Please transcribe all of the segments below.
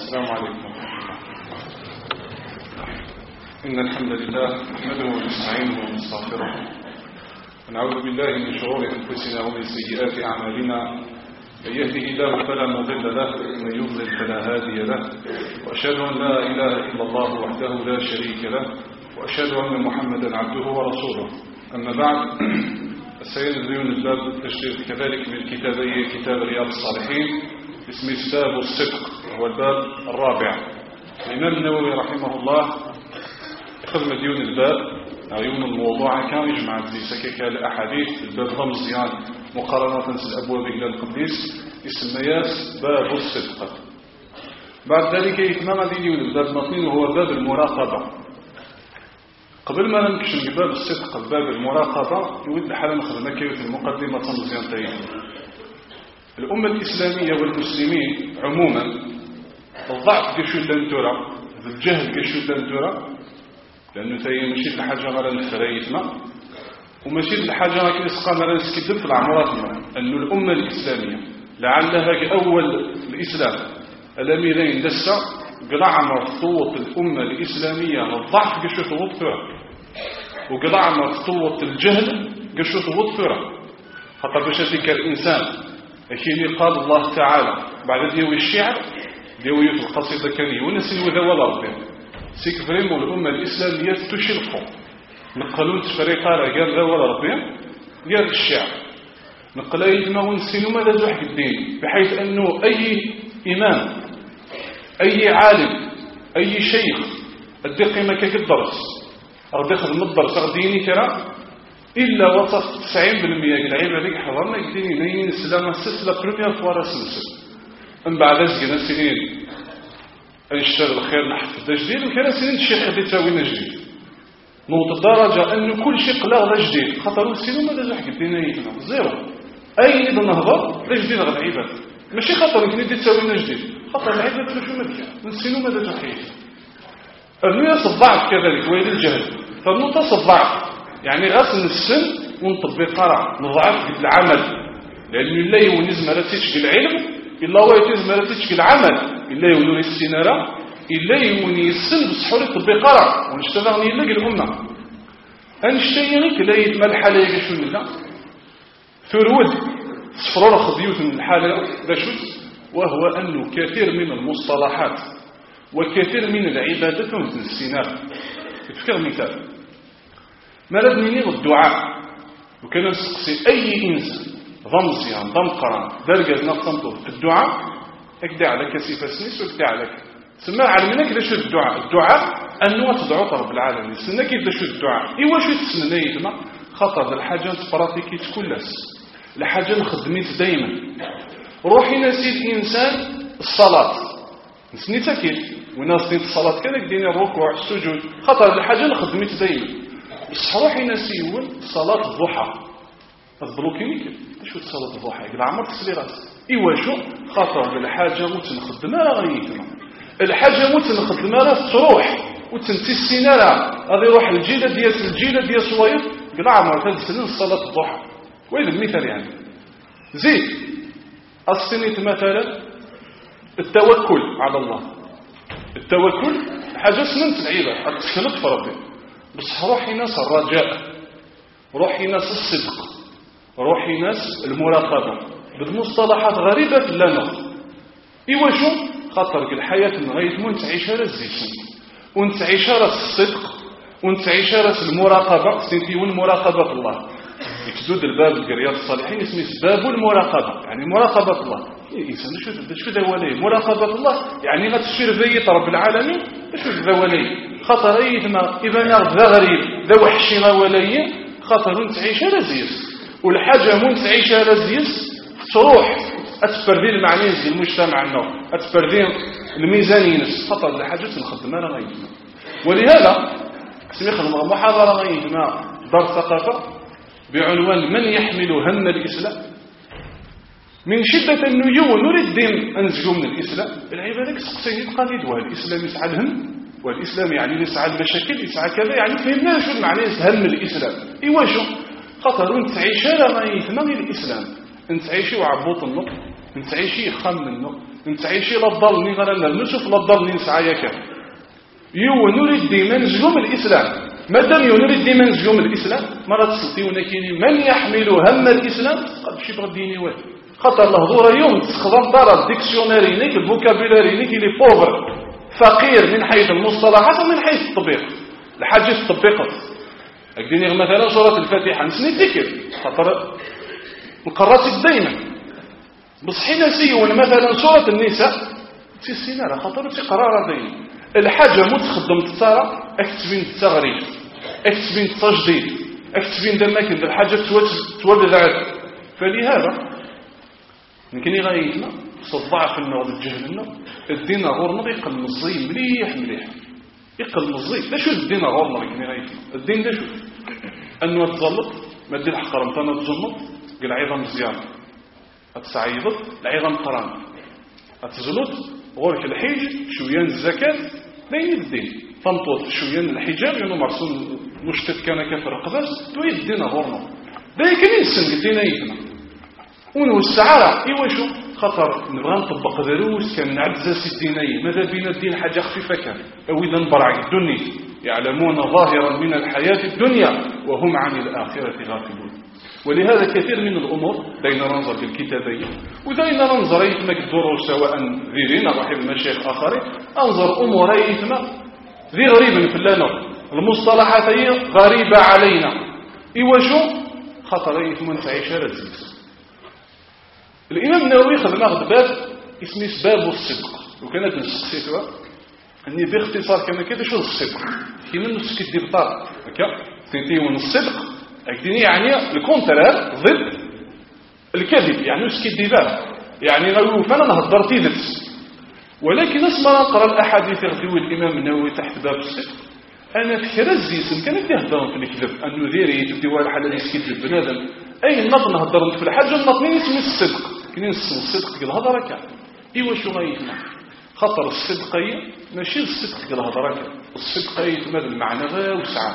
السلام عليكم. إن الحمد لله نحمده ونستعينه ونستغفره ونعوذ بالله من شرور أنفسنا ومن سيئات أعمالنا. من يهده الله فلا مضل له ومن يضلل فلا هادي له، وأشهد أن لا إله إلا الله وحده لا شريك له، وأشهد أن محمدا عبده ورسوله. أما بعد، سينزلون الباب التشريف كذلك من كتابي كتاب رياض الصالحين اسمه كتاب الصدق، وهو الباب الرابع. الإمام النووي رحمه الله يخدم ديون الباب عيون الموضوع كان يجمع زي الأحاديث الباب رمز يعني مقارنة الأبواب إلى القديس يسمياس باب الصدق. بعد ذلك يتمام ديون الباب مطين وهو باب المراقبة. قبل ما نمكشن باب الصدق باب المراقبة يود الحالة نخدم كيف المقدمة مزيانتين. الأمة الإسلامية والمسلمين عموما الضعف كشو لنتورا الجهل كشو لنتورا، لأنه تاهي ماشي الحاجة غير الخريطنا وماشي الحاجة غير نسقى غير نسكدب في العمراتنا. أنه الأمة الإسلامية لعلها أول الإسلام الأميرين دسا قلعنا خطوة الأمة الإسلامية الضعف كشو تغط فيها، وقلعنا خطوة الجهل كشو تغط فيها. حتى باش هذيك الإنسان أكيني قال الله تعالى بعد ديوي الشعر ديوي في القصيدة كان يونس وذا ولا ربي سيك فريمو الأمة الإسلامية تشلقوا نقلون تفريقا قال ذا ولا ربي قال الشعر نقل ما ونسينو ما لازو حق الدين، بحيث أنه أي إمام أي عالم أي شيخ أدي قيمة كالدرس أو داخل من الدرس أغديني ترى إلا وصف 90% العيب هذيك حضرنا يديني نين السلامة السلسلة برمية فوارا سلسل. من بعد أزقنا سنين أنشتغل الخير نحفظ جديد، وكان سنين الشيخ اللي تساوينا جديد نوط الدرجة أنه كل شيء قلاغ جديد خطروا السنين ما لازم حق الدين يتنا زيرو أي نبغى نهضر لجديد غير العباد ماشي خطر يمكن يدي تساوينا جديد خطر العباد شو مديا من السنين ما لازم حقيقة. الناس الضعف كذلك ويل الجهل، فالنقطة الضعف يعني غسل السن ونطبق قرع نضعف العمل، لأنه لا يونز ما تشكي العلم إلا هو يتز ما تشكي العمل إلا يوني السنارة إلا يوني السن بصحوري طبق قرع ونشتغلني إلا الأمة أنشتينك لا يتمال حالة يقشون الله فرود صفرور خضيوت من الحالة بشوت، وهو أنه كثير من المصطلحات وكثير من العبادات مثل السنارة. تفكر مثال ما لازم ينيغ الدعاء، وكان نسقسي أي إنسان ضمزيان ضمقران درجة نقصنطه في الدعاء اكدع لك سيفة سنيس واكدع لك سمع علمنا كده شو الدعاء أنه تدعو رب العالمين سنة كده شو الدعاء إيوا شو تسنيتنا خطر الحاجة براتيكي تكلس الحاجة نخدميت دايما. روحي نسيت إنسان الصلاة نسنيتها كيف وناس نسيت الصلاة كذا ديني الركوع السجود خطر الحاجة نخدميت دايما. الصراحة نسيون صلاة الضحى البلوكيني كيف شو صلاة الضحى يقول عمر تسليرات إيوا شو خاطر الحاجة متنخدمها غيتنا الحاجة متنخدمها تروح وتنتي السنارة هذا يروح الجيلة ديال صويف قال عمر تنسلين صلاة الضحى. وين المثال يعني زيد السنة مثلا التوكل على الله. التوكل حاجة سننت العيبة التكلق في ربي، بس روحي ناس الرجاء روحي ناس الصدق روحي ناس المراقبة بالمصطلحات غريبة لنا. إيوا شو خاطر الحياة نغاية وانت عيشها الزيتون وانت عيشها الصدق وانت عيشها المراقبة سنتي والمراقبة الله. يكدود الباب الرياض الصالحين اسمه باب المراقبة يعني مراقبة الله. الإنسان شو ذوالي مراقبة الله يعني ما تشير بيت رب العالمين شو ذوالي خطر أيثنا إذا نرد ذا غريب ذا وحشي غوالي خطر وانت عيشها لزيس والحاجة وانت عيشها لزيس تروح أتفردين المعنيز للمجتمع النوع أتفردين الميزانية خطر الحاجة نخدمها لغايتنا. ولهذا سميخ محاضرة غايتنا دار ثقافة بعنوان من يحمل هم الإسلام. من شدة أنه نريد الدين أنزجوا من الإسلام العبادة سقسيه القليد والإسلام يسعى الهم والإسلام يعني يسعى المشاكل يسعى كذا يعني فهمنا شو المعنى هم الإسلام. إيوا شو خطر أنت تعيش لا ما يثمن الإسلام أنت تعيشي وعبوط النقط أنت تعيشي خم النقط نتعيشي لا ضلني غير نشوف لا ضلني نسعى كان يو نريد ديما نزلوم الإسلام مادام نريد ديما نزلوم الإسلام مرة تسلطيونا كيني من يحمل هم الإسلام قد شي بغا ديني واحد خاطر الهضورة يوم تستخدم دار الديكسيوناري نيك الفوكابولاري نيك لي بوفر فقير من حيث المصطلحات ومن حيث التطبيق الحاجة تطبقت أكديني مثلا سورة الفاتحة نسني ذكر خاطر نقراتك دايما بصحينا سيون مثلا سورة النساء تسينا خاطر تقرار دايما الحاجة متخدم تتارى اكتبين التغريب اكتبين التجديد اكتبين دماكن الحاجة تولد عاد فلهذا يمكن غايتنا صدع لنا والجهلنا الدين غورنا يقل مزي مليح يقل مزي لا شو الدين غورنا يمكن غايتنا الدين ده شو انه تزلط ما دير الحق رمضان تزلط قال عظام مزيان اتسعيضت العظام قران اتزلط غورك الحيج شويان الزكاه لين الدين تنطوط شويان الحجاب يعني مرسوم مشتت كان كفر قبس تويد الدين غورنا ده كان ينسن الدين ايتنا ونوسعها ايوا شو خطر نبغى نطبق دروس كان نعزز الدينيه ماذا بينا الدين حاجه خفيفه كان او اذا نبرع الدنيا يعلمون ظاهرا من الحياه الدنيا وهم عن الاخره غافلون ولهذا كثير من الامور بين ننظر في الكتابين ودين ننظر يتمك الدروس سواء ذيرين او المشايخ اخرين انظر امور يتما ذي غريب في اللنا المصطلحات هي غريبه علينا ايوا شو خطر يتم تعيش رزق الإمام النووي خذ ناخذ باب اسمه باب الصدق وكانت نسقسيتها أني باختصار كما كذا شو الصدق كي من نسكت دي بطار هكا تنتي من الصدق أكديني يعني الكونترار ضد الكذب يعني نسكت دي باب يعني غيو فانا نهضر تيدت ولكن اسمع نقرا الأحاديث يغدوي الإمام النووي تحت باب الصدق أنا في رزيس كان يهضر في الكذب أنه ذيري تبدي واحد حاجة يسكت البنادم أي النط نهضر في الحاجة النطنين اسمه الصدق كنين الصدق قال هذا ركع ايوا شو غايتنا خطر الصدق ماشي الصدق قال هذا ركع الصدق هذا المعنى وسع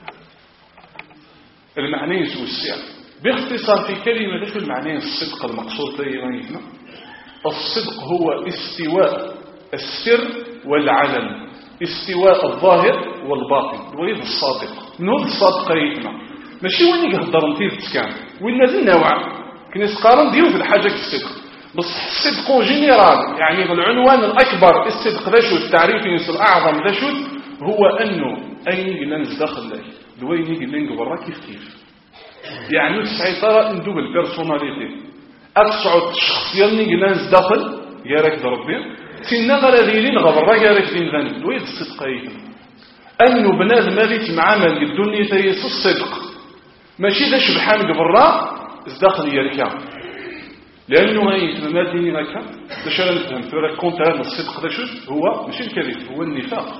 المعنى يوسع باختصار في كلمه شو المعنى الصدق المقصود غايتنا الصدق هو استواء السر والعلن استواء الظاهر والباطن ويد الصادق من هو الصادق غايتنا ماشي وين يهضر نتير تسكان وين نزل نوع كنيس قارن ديو في الحاجة الصدق بس الصدق جينيرال يعني العنوان الأكبر الصدق ذا شو التعريف الأعظم ذا شو هو أنه أين يلنز داخل له دوين يلنز برا كيف يعني السيطرة ندوب البيرسوناليتي أتصعد الشخصية يلنز داخل يارك دربين سنغل ذيلين غبرا يارك دين ذنب دوين الصدق أنه بنادم مالي معامل الدنيا تيس الصدق ماشي ذا شبحان قبرا ازداخل يركع لأنه ما ديني هكا تشعر نفهم فرق كونت هذا الصدق ده شو هو مش الكذب هو النفاق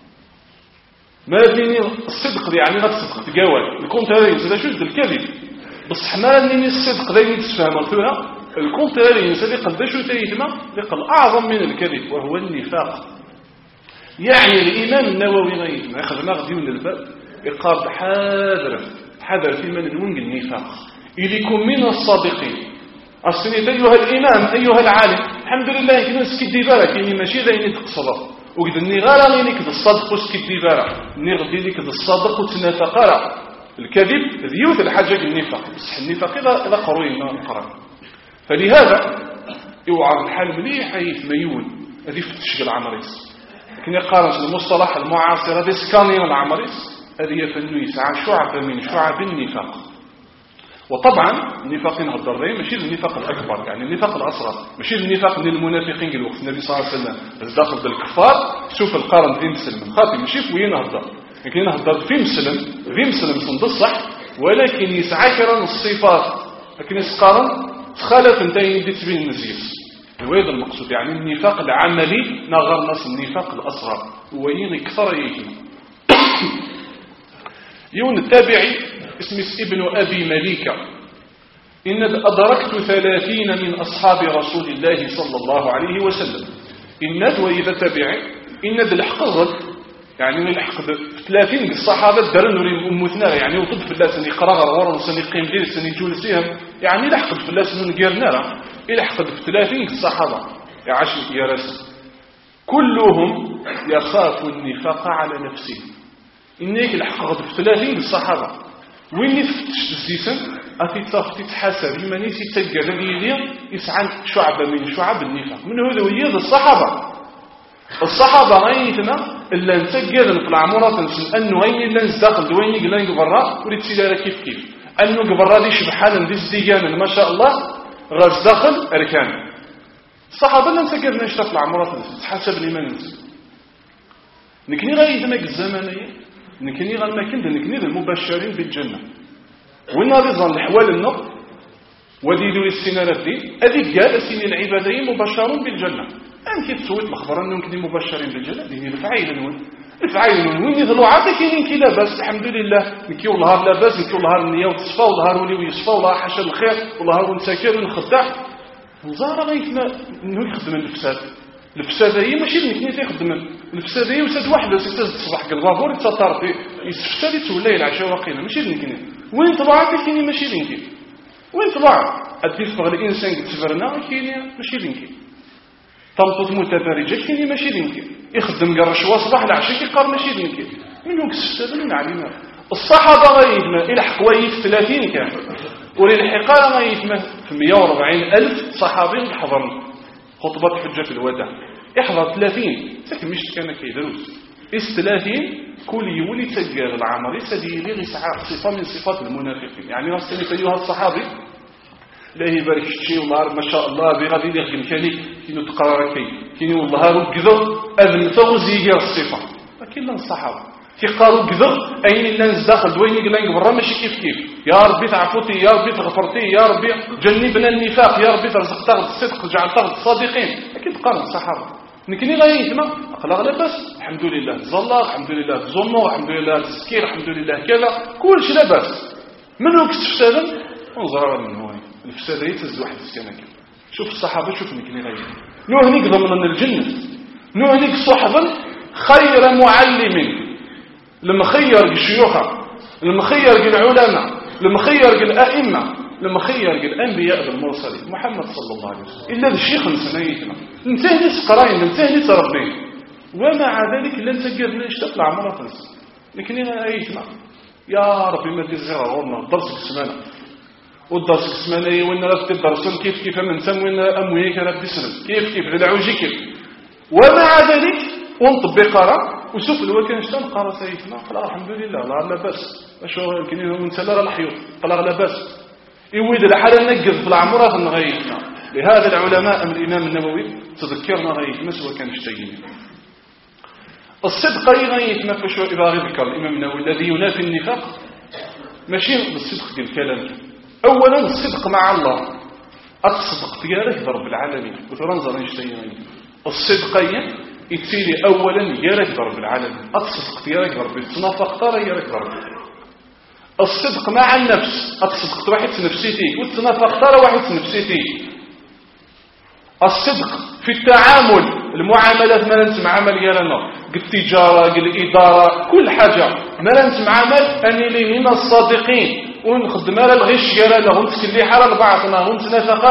ما ديني الصدق يعني غير الصدق تجاوز الكونت هذا ينسى شو الكذب بصح ما ديني الصدق ده يتفهم فيها الكونت هذا ينسى قد ده شو تيتما لقل أعظم من الكذب وهو النفاق يعني الإمام النووي غيثما ياخذ ناخذ من الباب يقال حذر في من الونج النفاق إليكم من الصادقين السنة أيها الإمام أيها العالم الحمد لله كنا سكدي بارك إني ماشي ذا تقصده وقد النغالة غينيك ذا الصادق وسكدي بارك نغدي لك ذا الصادق وتنافقارا الكذب ذيوث الحاجة النفاق بس النفاق إذا قروين ما نقرأ فلهذا يوعى الحال مليح حيث ميول هذه فتشق العمريس لكن يقارن المصطلح المعاصر هذا سكانين العمريس هذه يفنو يسعى شعب من شعب النفاق وطبعا النفاق الضرين ماشي النفاق الأكبر يعني النفاق الأصغر ماشي النفاق من المنافقين قال وقت النبي صلى الله عليه وسلم داخل بالكفار شوف القارن في مسلم خاطي ماشي في وين هضر لكن ينهضر في مسلم صند الصح ولكن يسعى كرا الصفات لكن يسقارن تخالف انت يدي تبين النزيف هو هذا المقصود يعني النفاق العملي نغر نص النفاق الأصغر هو يكثر يجي يون التابعي اسمه ابن أبي مليكة إن أدركت 30 من أصحاب رسول الله صلى الله عليه وسلم إن وإذا تبعي إن الحقض يعني الحقض 30 الصحابة درنوا لأمتنا يعني وطب في الله سني قرار ورن سني قيم دير سني جولسيهم يعني لحقد في الله سنو نقيرنا الحقد في 30 الصحابة يعيش يرس كلهم يخاف النفاق على نفسه. إنك الحق غضب 30 بالصحابة وين فتشت الزيسن أتي تتحاسب لمن يتجر الذي يسعى شعبة من شعب النفاق من هذا ويد الصحابة غايتنا إلا نتجر في العمرة تنسل أنه غاين إلا نزداخل دوين يقلان قبراء وليد سيدارة كيف أنه قبراء دي شبحانا دي زديقانا ما شاء الله غاز داخل أركان الصحابة لا نتجر نشتاق العمرة تنسل تحاسب لمن نسل نكني غايتنا الزمانية نكني غالماكن نكني المبشرين بالجنة وين رضا الحوال النقط وديدوا السنارات دي أذيك قال السنين العباديين مبشرون بالجنة أنك تسويت الأخبار أنهم كنين مبشرين بالجنة دي الفعيل وين يظلوا عادة كينين كي لاباس الحمد لله نكي والله لاباس نكي والله النية وتصفى والله ولي ويصفى والله حاشا الخير والله ونساكر ونخدع الزهرة غيثنا أنه يخدم الفساد هي ماشي اللي كنيت يخدم الفساد هي وساد واحد تصبح الغابور يتسطر في يستفسد تولي العشاء واقيلا ماشي اللي كنيت وين طبعا كيني ماشي اللي كنيت وين طبعا أديت بغى الإنسان تفرنا كيني ماشي اللي كنيت تمطط متبرجة كيني ماشي اللي كنيت يخدم قرشوا صباح العشاء كيقار ماشي اللي كنيت منو كستفسد من علينا الصحابة غايتنا إلى حقوية 30 كان وللحقارة غايتنا في 140,000 صحابي حضرنا خطبة حجة الوداع يحضر 30 ساكن مش كان كيدروس 30 كل يولي تجار العمر يسدي لي صفة من صفات المنافقين يعني راسني أيها الصحابي لا يبارك شيء والله ما شاء الله بغادي يخدم كاين تقرار كاين والله ركضوا اذن فوزي غير الصفة لكن الصحابه كيقاروا كذب اين الناس داخل دويني قلنا برا ماشي كيف يا ربي تعفوتي يا ربي تغفرتي يا ربي جنبنا النفاق يا ربي ترزق تاخذ الصدق جعل تاخذ الصادقين اكيد قارن الصحابه نكني غايتنا اخلاق لاباس الحمد لله زلا الحمد لله زمو الحمد لله السكير الحمد لله كذا كل شيء لاباس منو كتفسد انظر من هو الفساد يتز واحد السنه كذا شوف الصحابه شوف نكني غايتنا نوح نقدر من الجنه نوح نك صحبا خير معلم لما خير الشيوخ لما خير العلماء لما خير الأئمة لما خير الأنبياء المرسلين محمد صلى الله عليه وسلم إلا الشيخ نسنيتنا ننتهي سقراين ننتهي تربين ومع ذلك لن تقدر نشتغل عمرة تنس لكن هنا أيتنا يا ربي ما دي صغيرة غورنا درس السمانة والدرس السمانة وإن رفت الدرسون كيف من سموين أمويك رب سلم كيف للعوجي كيف ومع ذلك ونطبق قرأ وشوف الوكان شتان قرأ سيدنا قال الحمد لله لا بأس أشوف يمكن ونسلر الحيوط قال لا بأس يويد لحال نقذ في العمرة نغيثنا لهذا العلماء من الإمام النووي تذكرنا غيثنا سوى كان اشتيين الصدق يغيثنا فشو إذا ذكر الإمام النووي الذي ينافي النفاق ماشي بالصدق بالكلام أولا الصدق مع الله أتصدق تجارك برب العالمين وترنظر اشتيين الصدق يتسيلي أولا يارك رب العالمين أتصدق يارك ربي تنافق ترى يارك ربي الصدق مع النفس أتصدق واحد نفسيتي وتنافق ترى واحد نفسيتي الصدق في التعامل المعاملات ما ننسى معامل يالنا التجارة الإدارة كل حاجة ما ننسى معامل أني لي من الصادقين ونخدم على الغش يالنا ونتكلي حال البعضنا ونتنافق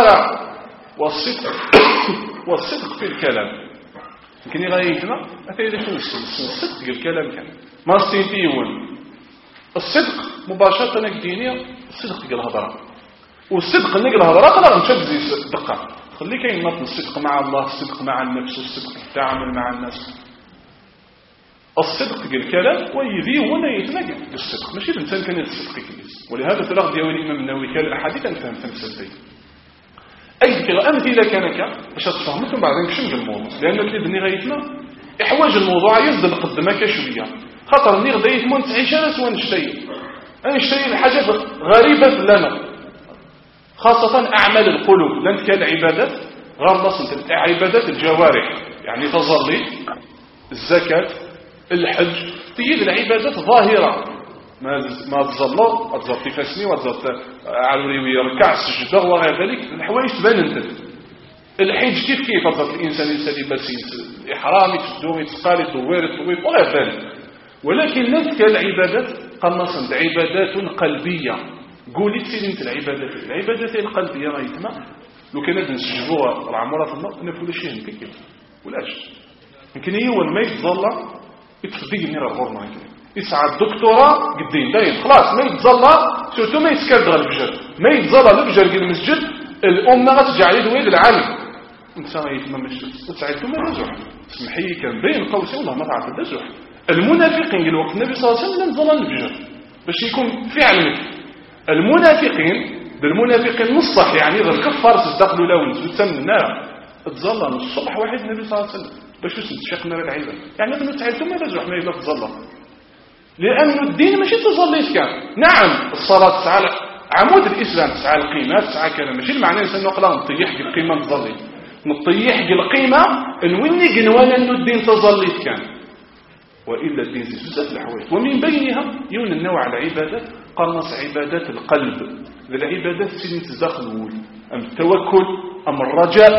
والصدق في الكلام يمكن غايتنا أتينا شنو الصدق الكلام كان ما استنتيون الصدق مباشرة الدينية الصدق ديال الهضرة والصدق نقل الهضرة قدر نشد دقة خلي كاين نط الصدق مع الله الصدق مع النفس والصدق في التعامل مع الناس الصدق ديال الكلام ويذي هو يتنقل بالصدق ماشي الانسان كان يتصدق كيس ولهذا تلاقي ديال الامام النووي كان الاحاديث نفهم تمثل أي كذا أمثلة كانك باش تفهمكم بعدين كشنج الموضوع لأن اللي غايتنا إحواج الموضوع يزدل قدمك شوية خاطر اللي غدا يثمن تعيش أنا سوى نشتري الحاجات غريبة لنا خاصة أعمال القلوب لأن كالعبادات غير نصنت عبادات الجوارح يعني تظلي الزكاة الحج تجد العبادات ظاهرة ما تظلوا تظل تفاسني وتظل على يركع السجدة وغير ذلك الحوايج تبان انت الحج كيف تظل الإنسان يلبس إحرام يتدوم يتقال يدوير يطويب وغير ذلك ولكن لذلك العبادات قنصا عبادات قلبية قولي تسير انت العبادات القلبية غايتما لو كان نسجبوها العمره في النار نفوا شي هكا ولاش يمكن هي ما يتظلى يتفدي من الغرمه هكا يسعى الدكتوراه قدين دايم خلاص ما يتظلى سورتو ما يسكر دغ البجر ما يتظلى البجر ديال المسجد الامه غترجع ليه دويد العالم انت يتمم تسعدتو ما رجع سمح لي كان بين قوسين والله ما تعرف الدجح المنافقين الوقت النبي صلى الله عليه وسلم ظلل البجر باش يكون في علمك المنافقين بالمنافقين نصح يعني اذا الكفار تدخلوا لون وتسمى النار تظلل الصبح واحد النبي صلى الله عليه وسلم باش تشيخ نار العيبه يعني انه تعلتم ما رجع ما يبقى تظلل لان الدين ماشي تظليت كان نعم الصلاه تسعى عمود الاسلام تسعى القيمه تسعى كذا ماشي المعنى انسان نقلا نطيح القيمه تظلي نطيح القيمه نوني قنوانا انه الدين تظليت كان والا الدين زي بزاف الحوايج ومن بينها يون النوع العبادات قنص عبادات القلب العبادات اللي تدخل ام التوكل ام الرجاء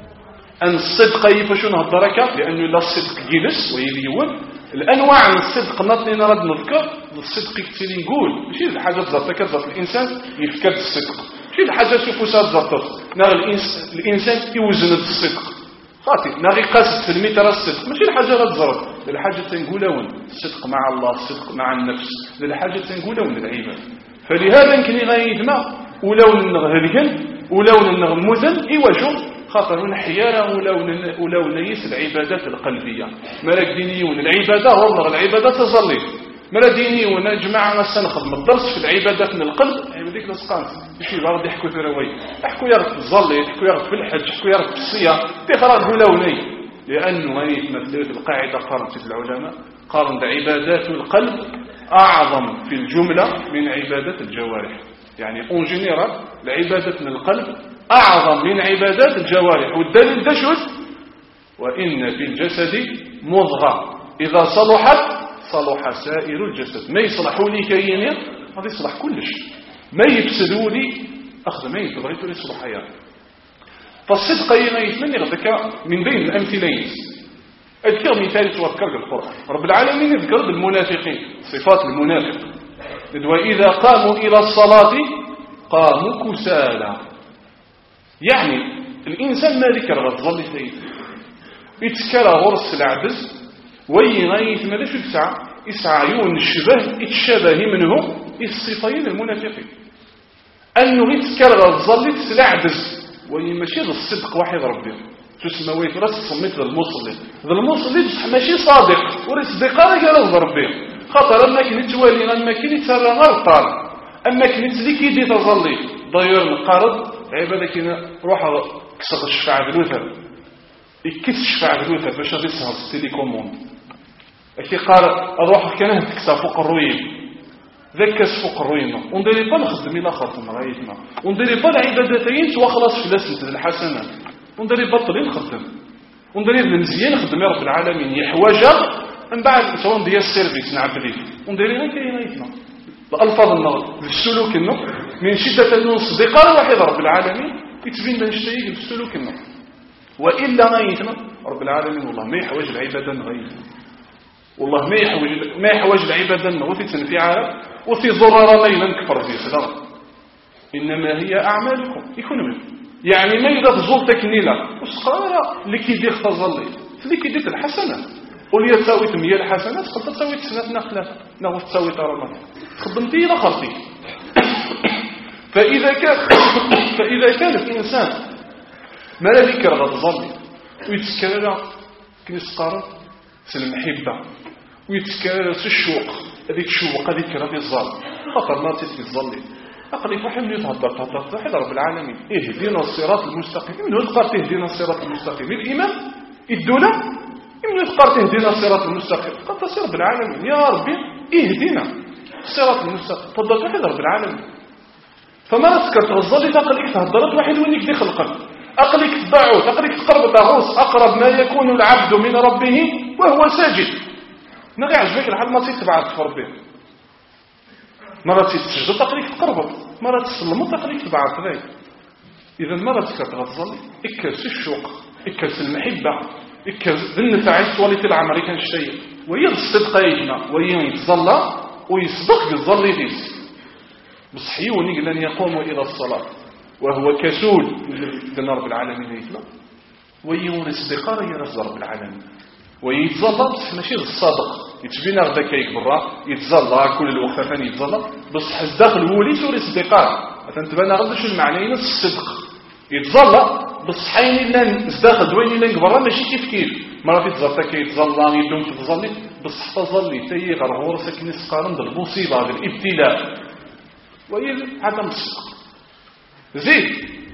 ان الصدق يفاش نهضرك لانه لا الصدق جلس ويليون الانواع من الصدق نطني نرد نذكر الصدق كثير نقول ماشي الحاجات ذاتها كذات الانسان يفكر الصدق ماشي الحاجات شوفوسات ذاتها نار الانسان يوزن الصدق خاطي ناغي قاصد في المتر الصدق ماشي الحاجه غتضرب الحاجه تنقولون الصدق مع الله الصدق مع النفس الحاجه تنقولون العباد فلهذا يمكن غايدنا ولو نغهلكن ولو نغمذن ايوا خاطر نحيانا ولو نيس العبادات القلبيه مالك دينيون العباده والله العباده تظلي مالا دينيون جماعه سنخدم الدرس في العبادات من القلب هذيك الاسقان ماشي غير يحكوا في رواي يحكوا يا رب تظلي يحكوا يا رب في الحج يحكوا يا رب في الصيام تخرج ولوني لانه غير مثل القاعده قارنت العلماء قارن عبادات القلب اعظم في الجمله من عبادات الجوارح يعني اون جينيرال العبادات من القلب أعظم من عبادات الجوارح والدليل ده شوز وإن في الجسد مضغة إذا صلحت صلح سائر الجسد ما يصلحوا لي كيني هذا يصلح كلش ما يفسدوا لي أخذ ما يتبغيتوا لي صلحيا فالصدق يتمنى غدك من بين الأمثلين أذكر مثال توذكر القرآن رب العالمين يذكر بالمنافقين صفات المنافق وإذا قاموا إلى الصلاة قاموا كسالى يعني الإنسان ما ذكر غتظل سيد يتكرى غرس العبز ويغيث ماذا شو يسعى يون الشبه يتشابه منه الصفين المنافقين أنه يتكرى غتظل العبز ويمشي الصدق واحد ربي تسمى ويفرس صميت للمصلي ماشي صادق ورصدق رجال ربي خاطر أما كنت توالي أما كنت ترى غلطان أما كنت لك يدي تظلي ضير القرض عبادة كنا روح كسر الشفاعة بالوثر يكس الشفاعة بالوثر باش غادي يسهر التليكوموند كي قال اروح كان تكسر فوق الروين ذاك فوق الروين ونديري با نخدم الى اخر ثم رايتنا ونديري با العبادتين سوا خلاص في لسنت الحسنات ونديري باطلين نخدم ونديري المزيان نخدم يا رب العالمين يحوجا من بعد سواء ديال السيرفيس نعبد ونديري غير كاينيتنا الألفاظ النظر السلوك النظر من شدة أنه صديقان واحد رب العالمين يتبين لنا نشتيق بالسلوك النظر وإلا غايتنا رب العالمين والله ما يحوج العبادة غايتنا والله ما يحوج العبادة وفي تنفيعها وفي ضرر ليلا نكفر في صدر إنما هي أعمالكم يكون منه يعني ما إذا تزولتك نيلة وسقارة اللي كيدير تظلي اللي كيدير الحسنة قول يا تساوي 100 الحسنات تقدر تساوي 9 نخلة نغو تساوي رمضان خدمتي إلى خلطي فإذا كان الإنسان ما لا ذكر غتظلي ويتكرر كنسقارة المحبة ويتكرر الشوق هذيك الشوق هذيك هذه الظل خاطر ما تتظلي أقل واحد من يتهضر واحد رب العالمين اهدنا الصراط المستقيم من هو تقار تهدينا الصراط المستقيم الإمام الدولة من تقار تهدينا الصراط المستقيم قد تصير بالعالمين يا ربي اهدنا الصراط المستقيم تفضل واحد رب العالمين فما تذكر تغزلي تقليك تهضرت واحد وين يكدي خلقك أقلك تبعوت أقلك تقرب تغوص أقرب ما يكون العبد من ربه وهو ساجد نغي عجبك الحال ما تتبعت في ربه مرة تسجد تقليك تقرب مرة تسلم تقليك تبعت ذلك إذا مرة تذكر تغزلي اكرس الشوق اكرس المحبة اكرس النفع وليت العمر كان شيء وهي الصدق يجمع وهي يتظلى ويصدق بالظل ديس بصحي ونقل أن يقوموا إلى الصلاة وهو كسول لنا رب العالمين يتما ويورث دقار يرث رب العالمين ويتظلم بصح ماشي الصادق يتبين غدا كيكبر يتظلم كل الوقت ثاني يتظلم بصح الداخل هو اللي يورث دقار تنتبان غدا شو المعنى الصدق يتظلم بصح حين لان الداخل دوين لان كبر ماشي كيف مرة تتظلم كيتظلم يدوم تتظلم بصح تظلي تي غرغور ساكن السقارن المصيبه الابتلاء وهي عدم الصدق زيد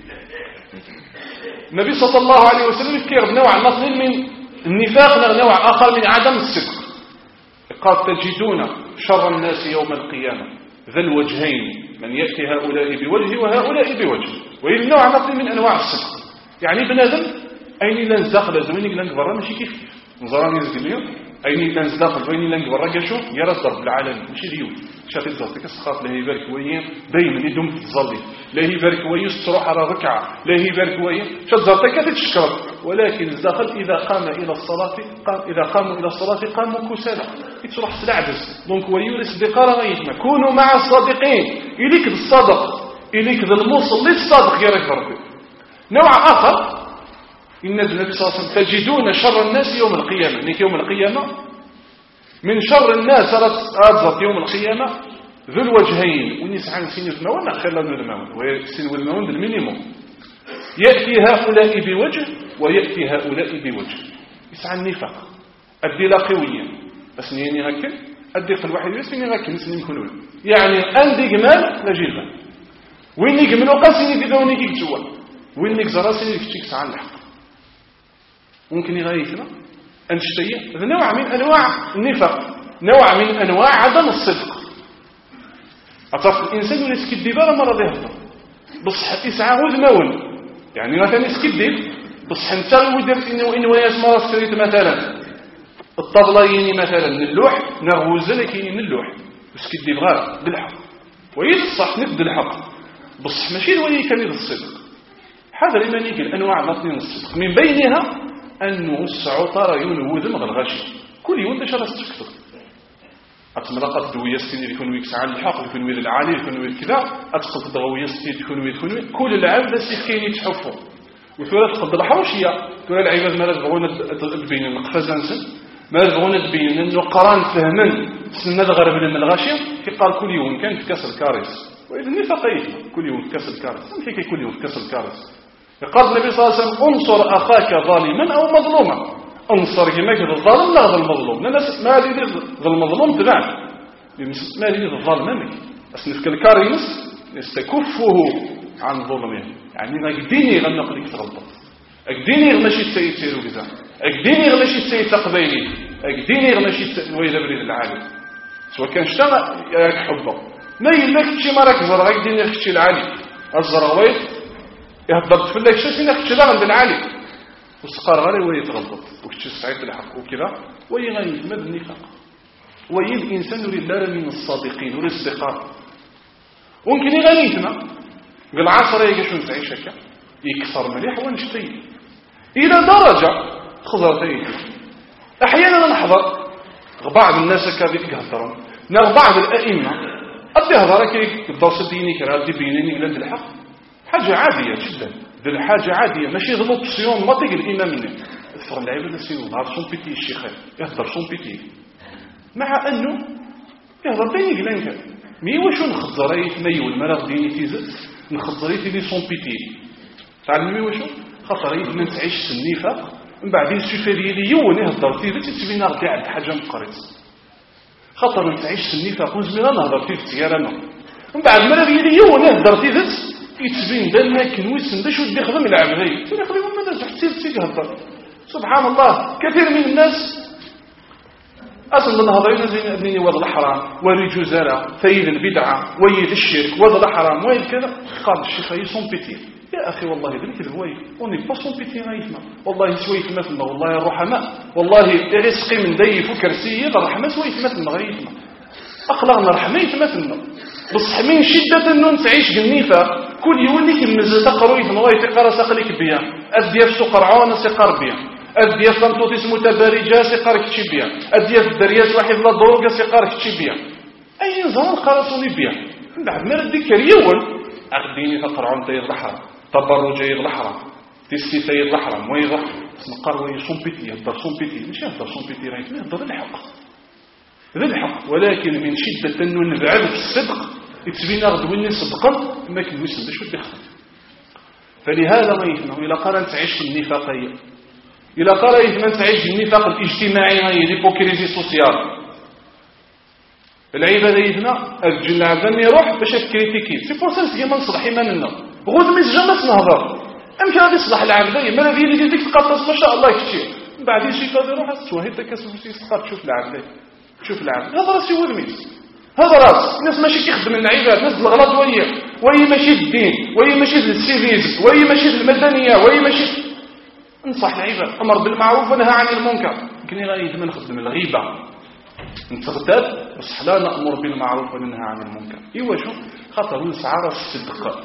النبي صلى الله عليه وسلم كيرب نوع نقل من النفاق نوع آخر من عدم الصدق قال تجدون شر الناس يوم القيامة ذا الوجهين من يأتي هؤلاء بوجه وهؤلاء بوجه وهي نوع نقل من أنواع الصدق يعني بنادم أين لنز داخل زوينك لنك برا ماشي كيف نظراني زدليو أين لنز داخل وين لنك برا كشو يرى الضرب العالمي ماشي ديو شافي الزرطك السخاط لا يبارك وين دايما يدوم تتظلي لا يبارك وين يستروح على ركعة لا يبارك وين شات زرطك تتشكر ولكن الداخل إذا قاموا إلى الصلاة قاموا كسالى يتروح سلعبز دونك ويورث بقرة غيثنا كونوا مع الصادقين إليك بالصدق إليك ذا الموصل للصادق يراك ربي نوع آخر إن النبي صلى الله عليه وسلم تجدون شر الناس يوم القيامة نيك يوم القيامة من شر الناس أرزت يوم القيامة ذو الوجهين ونسعى عن سين المون خلال المون وسين المون بالمينيموم يأتي هؤلاء بوجه ويأتي هؤلاء بوجه يسعى النفاق أدي لا قوية أسنيني هكذا أدي في الواحد يسني هكذا نسني يكونون يعني أندي جمال لا جيبا وين يجملوا قاسين يدوني يجوا وين يجزرا سين يفتيك سعى الحق ممكن يغيثنا أنشتي هذا نوع من أنواع النفاق نوع من أنواع عدم الصدق أطرق الإنسان يريد كدبا مرة ذهبا بصح إسعى وذمون يعني مثلا يسكدب بصح انت ودرت إنه يسمى السريت مثلا الطبلين مثلا من اللوح نغوزن كاين من اللوح يسكدب غير بالحق ويصح نبدا الحق بصح ماشي هو اللي كان الصدق هذا لمن يجي أنواع نطنين الصدق من بينها أنه السعوطة ينوذ مغ الغاشي كل يوم باش راس تكتب أتملقت دوية ستين يكون ويكسع الحق يكون ويد العالي يكون ويد كذا أتقل تضغوية ستين يكون ويد كل العام بس كاين يتحفوا وثورة تقدر حوشية ثورة العباد ما تبغون تبين القفزانسن ما تبغون تبين أنه قران فهمن سنة غرب من الغاشية قال كل يوم كان في كسر كارث وإذا نفقيت كل يوم في كسر كارث كيف كل يوم في كسر كارث قال النبي صلى الله عليه وسلم انصر أخاك ظالما أو مظلوما انصر كماك الظالم لا ذا المظلوم لأن ما لي ذا المظلوم تبع ما لي ذا الظالم منك أسنفك الكاريس يستكفه عن ظلمه يعني أقديني غنقلك تغلط أقديني غمشي السيد سيرو بزا أقديني غمشي السيد تقبيلي أقديني غمشي ويدا بريد العالي سواء كان اشتغل ياك حبه ما يلك تشي مراك زرع أقديني أخشي العالي الزراويت يهضرت في الله شافينا كتشلا عند العالي وسقار غير وهي تغلط وكتشي سعيد الحق وكذا وهي غير مد النفاق وهي الإنسان لله من الصادقين والصدقاء ممكن يغنيتنا بالعصر يجي شو نتعيش هكا يكثر مليح ونشتي إلى درجة خضر تيجي أحيانا نحضر بعض الناس كذلك يهضرون بعض الأئمة أدي هضرك الدرس الديني كرا دي بينيني لند الحق حاجة عادية جدا ذي الحاجة عادية ماشي ذي الأوبسيون ما تقل الإمام منه أكثر العيبة نسيون نهار صون بيتي الشيخ يهضر صون بيتي مع أنه يهضر ديني قلنك مي وشو نخضريت ميو المرض ديني تيزت نخضريت دي صون بيتي تعلمي وشو خطريت من تعيش النفاق من بعدين الشفاري لي يون يهضر تيزت تتبين رجع حاجة مقريت خطر من تعيش النفاق وزمينا نهضر تيزت يا رنا من بعد مرض لي يون يهضر تيزت يتبين دلنا كنويسن باش ودي يخدم العبغي يخدم ماذا تحتي تهضر سبحان الله كثير من الناس اصلا النهضرين زين ابني وضع الحرام وري جزاله ثيد البدعه ويد الشرك وضع الحرام ويد كذا قال الشيخ يصوم بيتي يا اخي والله ذلك الهواي اوني با صوم بيتي غايتنا والله سويت مثلنا والله الرحماء والله رزقي من ديف وكرسيه الرحمه سويت مثلنا غايتنا اخلاقنا رحمه مثلنا بصح من شده انه تعيش بالنفاق كل يوليك المزل تقروي نواي تقرا سقليك بيا ادياف سقرعون سقر بيا ادياف طنطوطيس متبارجه سقر كتشي بيا ادياف الدريات واحد لا دروغ سقر كتشي بيا اي نظام قرصوني بيا من بعد ما ردي كريون عقديني تقرعون تايد الحرام تبرج يد الحرام تسكي تايد الحرام ويضح نقر ويصومبيتي يهدر صومبيتي ماشي يهدر صومبيتي رايت يهدر الحق ذا الحق ولكن من شدة أنه نبعد في الصدق يتبين غد وين صدقا ما كان يسلم باش ودي خطر فلهذا ما يفهم إلا قال تعيش النفاقية إلا قال يفهم تعيش النفاق الاجتماعي ليبوكريزي سوسيال العبادة يفهم الجل عبدا يروح باش كريتيكي سي بور سا سي ما نصلح ايماننا غوز ميز جامس نهضر امكن غادي يصلح العبد ما الذي يجي ديك تقاطس ما شاء الله كثير من بعد يجي غادي يروح توهي تكاسل يسقط تشوف العبد شوف العبد هذا راسي هو الميز هذا راس الناس ماشي كيخدم العباد ناس الغلط وهي ماشي الدين وهي ماشي السيفيزم وهي ماشي المدنيه وهي ماشي انصح العباد امر بالمعروف ونهى عن المنكر يمكن غادي نخدم الغيبه نتغتاب بصح لا نامر بالمعروف وننهى عن المنكر ايوا شوف خاطر نسعى الصدق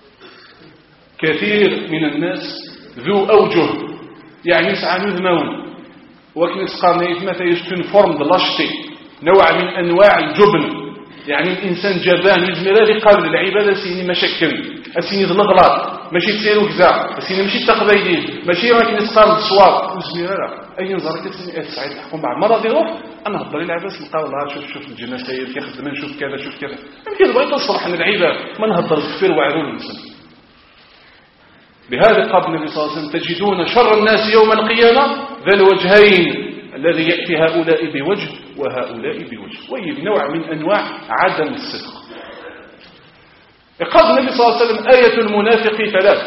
كثير من الناس ذو اوجه يعني يسعى ذمون وكن سقارنيت مثلا يستون فورم د لاشتي نوع من انواع الجبن يعني الانسان جبان يزمر قال العباده سيني مشكل اسيني الغلط ماشي تسيرو كذا اسيني ماشي التقبيلين ماشي راك نسقار الصواب وزمير لا اي نظر كتسني سعيد تحكم بعد مره يروح انا هضر لي العباس نلقى الله شوف الجنه ساير كيخدم نشوف كذا شوف كذا يمكن بغيت نصلح للعباد ما نهضر كفر وعرون الانسان بهذا قال النبي صلى الله عليه وسلم تجدون شر الناس يوم القيامه ذا الوجهين الذي يأتي هؤلاء بوجه وهؤلاء بوجه وهي نوع من أنواع عدم الصدق قال النبي صلى الله عليه وسلم آية المنافق ثلاث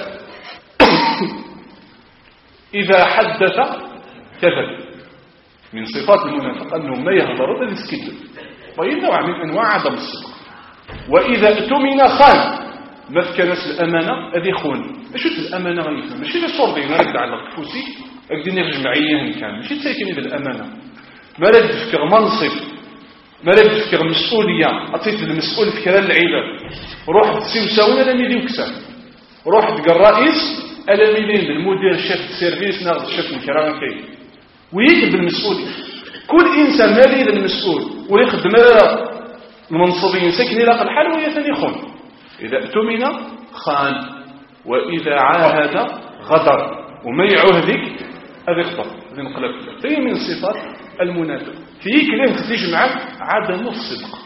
إذا حدث كذب من صفات المنافق أنه ما يهضر ذا الكذب وهي نوع من أنواع عدم الصدق وإذا اؤتمن خان مثكنس الأمانة هذه خون شو الأمانة غيفهم ماشي للصور دينا رد على الكفوسي أقدر جمعيا كان ماشي تساكني بالأمانة ما لا تفكر منصب ما لا تفكر مسؤولية أعطيت المسؤول في كلام العباد روح تسيوساونا لا ميلي وكسان روح تلقى الرئيس ألا ميلين المدير الشيف السيرفيس ناخذ الشيف من كرامة كي ويكتب المسؤولية كل إنسان مالي المسؤول ويخدم المنصبين ساكني لاقى الحال وهي ثاني خون إذا اؤتمن خان وإذا عاهد غدر وما يعهدك هذا خطر هذا نقلب هي من صفات المنافق فيك ليه تجمع عدم الصدق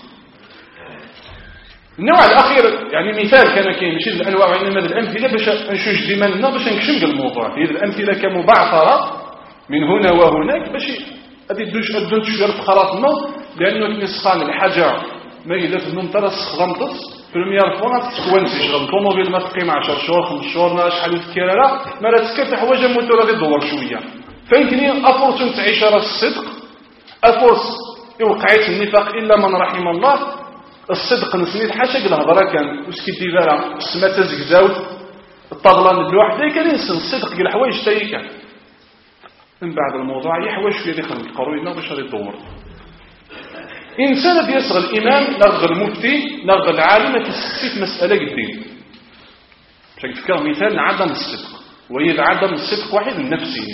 النوع الأخير يعني مثال كان كاين ماشي الأنواع وإنما الأمثلة باش نشوج ديماننا باش نكشم الموضوع هذه الأمثلة كمبعثرة من هنا وهناك باش هذه الدوش شجرة خلاطنا لأنه نسخان الحاجة ما إلا في النوم ترى سخضمتس بريمير فوا تكون تشغل طوموبيل ما تقيم 10 شهور 5 شهور شحال الكراره ما لا تسكت حوايج موتور غادي تدور شويه فيمكن افورس تعيش راس الصدق افورس وقعت النفاق الا من رحم الله الصدق نسنيت حاشا الهضره كان وسكي ديفارا السما تزكزاوت الطابله لوحده كان ينسى الصدق ديال الحوايج حتى هي كان من بعد الموضوع هي حوايج شويه اللي خلق القروينا باش غادي تدور إنسان يصغى الإمام لغى المفتي لغى العالم تسكت مسألة الدين بشكل فكرة مثال عدم الصدق وهي عدم الصدق واحد النفسي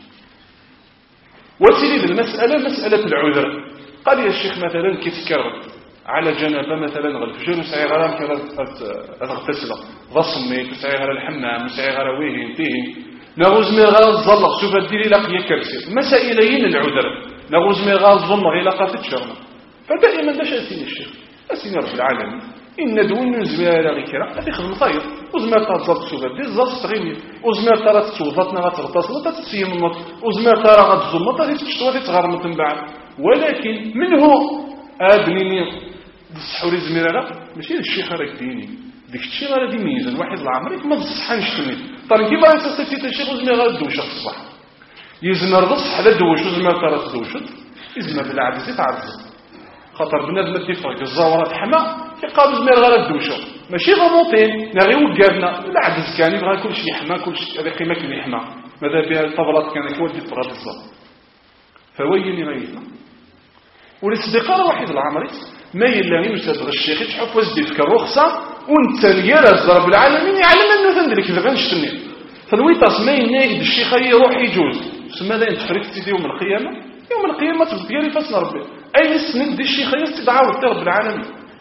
وسيلي المسألة مسألة العذر قال يا الشيخ مثلا كيتكرر على جنابة مثلا غالفجر وسعي غرام كغتسلة ضصمي وسعي غرا الحمام وسعي غرا ويهين تيهين نغوز مي غا الزلق شوف الديري لاقيا كرسي مسائلين العذر نغوز مي غا الظلم غير لاقا تتشرنا فدائما لا شاسين الشيخ اسين رب العالمين ان دون نزمير غيكرا هذه خدمه طيب وزمير تاع سوبر دي زاس تغيني وزمير تاع توضتنا غتغطس لا تسيم النط وزمير تاع غتزمط غادي تشتوى تغرمط من بعد ولكن منه ابنيني الصحوري زميره ماشي الشيخ راك ديني ديك الشيء غادي يميز واحد العمر ما تصحانش تميت طال كيف غادي تستفيد الشيخ وزمير غادي دوش الصباح يزمر الصح على دوش وزمير تاع دوش يزمر بالعكس تعرض خاطر بنادم الدفاق الزورات حما كيقابل زمير غير الدوشه ماشي غموطين غير وقالنا العجز كان يبغى كل شيء يحمى كل شيء هذا قيمه اللي يحمى ماذا بها الطبلات كان كيودي الطغى بالظبط فويلي غيرنا والاصدقاء واحد العمري ما يلا يوسد الشيخ تحف وزدي في الرخصه وانت يا رب العالمين يعلم انه تندرك كذا غنشتني فالويطاس ما ينايد الشيخ يروح يجوز سما ذا تفرقت يوم القيامه يوم القيامه تبقى لي فاسنا ربي اي السند دي الشيخ يستدعى رب العالمين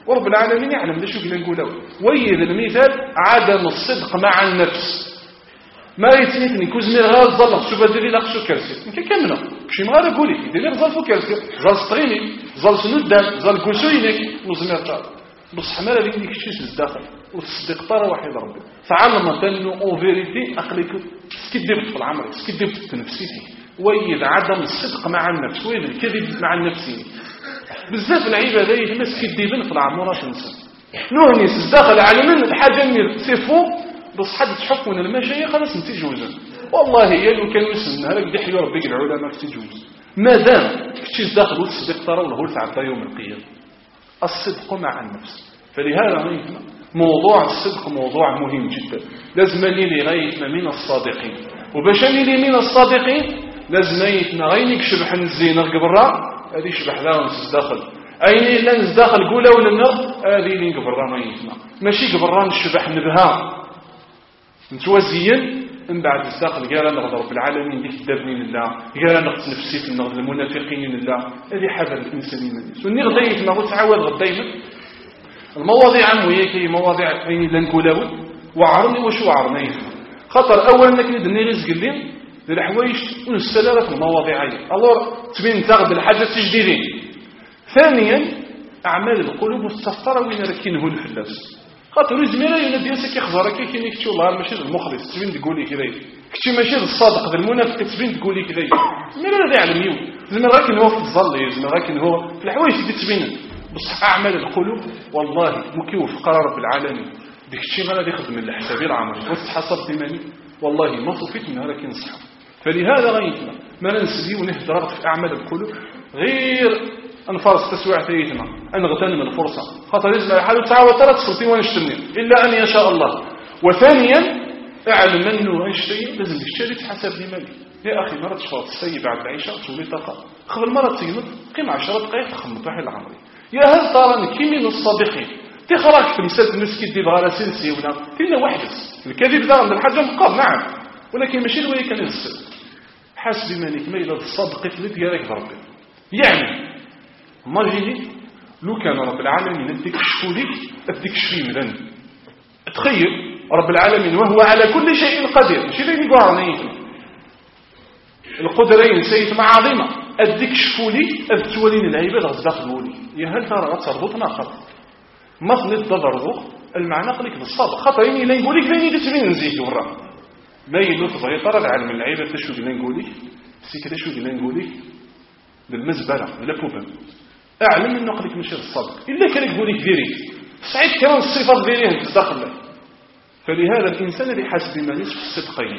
ورب العالمين يعلم ده شو قلنا نقوله. ويذ المثال عدم الصدق مع النفس ما يتنيتني كوزمير غير ظل شو بدري لا شو كرسي يمكن كمنا شي ما غير قولي يدير ظل فو كرسي ظل سطريني ظل سنودان ظل كوسوينك وزمير طار بصح ما اللي يديك شي الداخل وتصدق طار واحد ربي فعلم انه او فيريتي اخليك سكدبت في العمر سكدبت في نفسيتي. ويذ عدم الصدق مع النفس ويذ الكذب مع النفسين بزاف العباده يتمس كدبن في العمره تنسى نوني داخل على من الحاجه اللي سيفو بصح حد تحكم من المشايخ خلاص انت جوزا والله هي لو كان يسمى لك دحي ربك العلماء تجوز ما دام كنتي داخل وتصدق ترى ولا هو تعدى يوم القيامه. الصدق مع النفس فلهذا موضوع الصدق موضوع مهم جدا لازم نلي غايتنا من الصادقين وباش نلي من الصادقين لازم يتنا غينك شبح الزينه قبرا هذه شبح لا داخل ايني لا داخل قوله ولا النار هذه اللي قبرا ما يتنا ماشي قبرا الشبح نبها نتوازيا من بعد الداخل قال نغض رب العالمين ديك الدابنين الله قال نغض نفسي في النغض المنافقين الله هذه حذر الانسان من وني غدايت ما تعاود غدايما المواضيع عمويه كي مواضيع عيني لا نقولها وعرني وشو عرني خاطر اولا انك ندني رزق اللي الحوايج ونستلر في المواضيع هي الور تبين تاخذ الحاجه تجديدين. ثانيا اعمال القلوب والسفاره وين راكينه الفلاس خاطر زميله يناديسك يخزرك كي كتشي والله ماشي المخلص تبين تقولي كذا كتشي ماشي الصادق المنافق تبين تقولي كذا زميله هذا يعلم زميله راكن هو في الظل زميله راكن هو في الحوايج اللي تبين بصح اعمال القلوب والله مكيوف قرار رب العالمين ديك الشيء غادي يخدم لحسابي العمر وتحسب ديماني والله ما صفيت منها راكي نصح. فلهذا غايتنا ما ننسدي ونهدر في اعمال القلوب غير انفرس تسويع ثيتنا ان غتنم الفرصه خاطر يزل حاله تعاود ترى تصلتي ونشتمني الا ان يشاء الله. وثانيا اعلم انه اشتري لازم تشتري حسب مالي يا اخي مرات تشفط السي بعد العشاء تولي طاقه قبل مرات تيمط قيم 10 دقائق تخمط واحد العمري يا هل ترى كي من الصادقين تخرج في مسات المسكين دي بغا سلسي ولا كاين واحد الكذب ده عند الحاجه مقام نعم ولكن ماشي الوي كان الصدق حاسب مالك ما اذا الصدق اللي ديالك بربي يعني ماجيني لو كان رب العالمين اديك شفوليك اديك شفي مدن تخيل رب العالمين وهو على كل شيء قدير ماشي اللي يقارني القدرين سيد مع عظيمه اديك شفولي التولين العباد غتدخلوني يا هل ترى غتربطنا خاطر ما تنض ضربو المعنى قليك بالصدق خاطر اني لا نقول لك ثاني تبين نزيد ورا ما يلو تبغي ترى العلم العباد شنو قلنا نقول لك سي كذا شنو قلنا نقول لك بالمزبله لا بوبان اعلم انه قليك ماشي الصدق الا كان يقول لك فيريت صعيب كمان الصفات فيريت تدخل له. فلهذا الانسان اللي حاسب بما ليس في الصدقين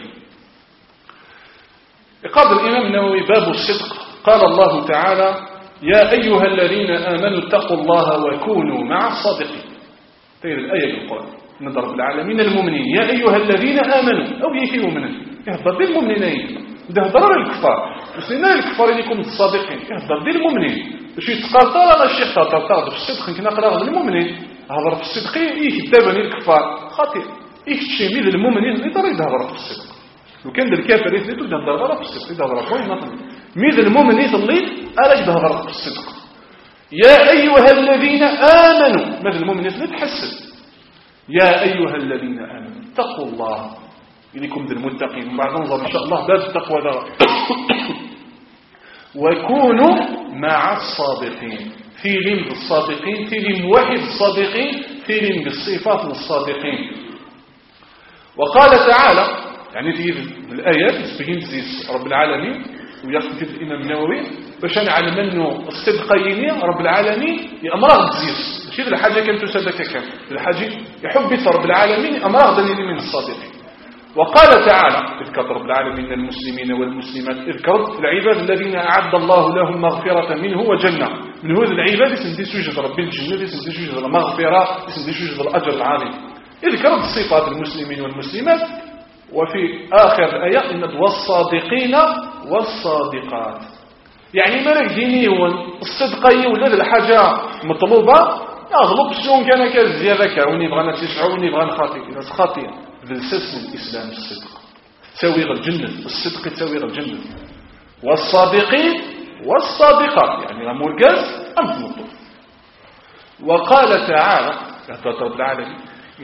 قال الامام النووي باب الصدق قال الله تعالى يا ايها الذين امنوا اتقوا الله وكونوا مع الصادقين. تير الايه القران نضرب العالمين المؤمنين يا ايها الذين امنوا او يؤمنون يهضر بالمؤمنين ده هضر الكفار وسنا الكفار اللي يكونوا الصادقين يهضر بالمؤمنين باش يتقاطع على الشيخ تاع الصدق كنا نقرا المؤمنين هضر في الصدق يكذبني الكفار خاطر يكتشمي للمؤمنين اللي يقدر يهضر في الصدق لو كان الكافر اللي تقدر تهضر في الصدق يهضر كوين مثلا ميد المؤمنين اللي الا يهضر في الصدق يا ايها الذين امنوا ماذا المؤمنين اللي تحسن يا ايها الذين امنوا اتقوا الله إليكم للمتقين وبعد ننظر إن شاء الله باب التقوى ذا وكونوا مع الصادقين في لم بالصادقين في لم واحد الصادقين في لم بالصفات الصادقين. وقال تعالى يعني في الآيات تبين زيس رب العالمين ويختم الإمام النووي باش نعلم أنه الصدقين رب العالمين يأمره تزيس ماشي الحاجة كانت تسادك كان الحاجة يحب رب العالمين أمره دليل من الصادقين. وقال تعالى اذكر رب العالمين المسلمين والمسلمات اذكر العباد الذين أعد الله لهم مغفرة منه وجنة من هذا العباد يسمى سوجد رب الجنة يسمى سوجد المغفرة يسمى سوجد الأجر العظيم. اذكر صفات المسلمين والمسلمات وفي آخر الآية إن والصادقين والصادقات يعني ما ديني والصدقي ولا الحاجة مطلوبة أغلب شلون كان كالزيادة كوني بغانا تسعوني بغانا خاطئ بالسس الإسلام الصدق تساوي الجنة الصدق تساوي الجنة. والصادقين والصادقات يعني غموركاز أم تمطر. وقال تعالى رب العالمين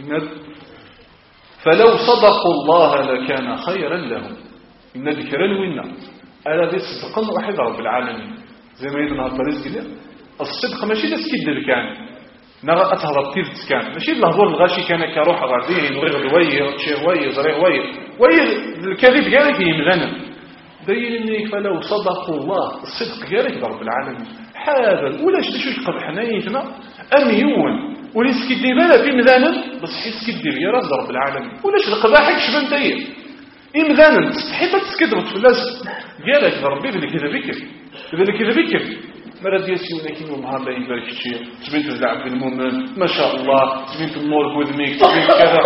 فلو صدقوا الله لكان خيرا لهم. إن ذكر الونا ألا ذي صدقا واحد رب العالمين زي ما يدنا الطريق قلنا الصدق ماشي لسكيد كان نرى أتهرب تيرت كان ماشي الهضور الغاشي كان كروح غادين وغير وير شي وير زريع وير الكذب قالك يمغنم دليل فلو صدقوا الله الصدق قالك رب العالمين هذا ولاش شو يقبح حنايتنا أم يون وليس كدير لا في مذانا بس حيت كدير يا رب العالمين ولاش القباحك شبان داير مذانا تستحي تسكدرت في الناس قالك ربي ذلك كذا بكر مراد ياسي ولكن والنهار لا يبارك الشيء تبين تزعب بالمؤمن ما شاء الله تبين تنور بوذنيك تبين كذا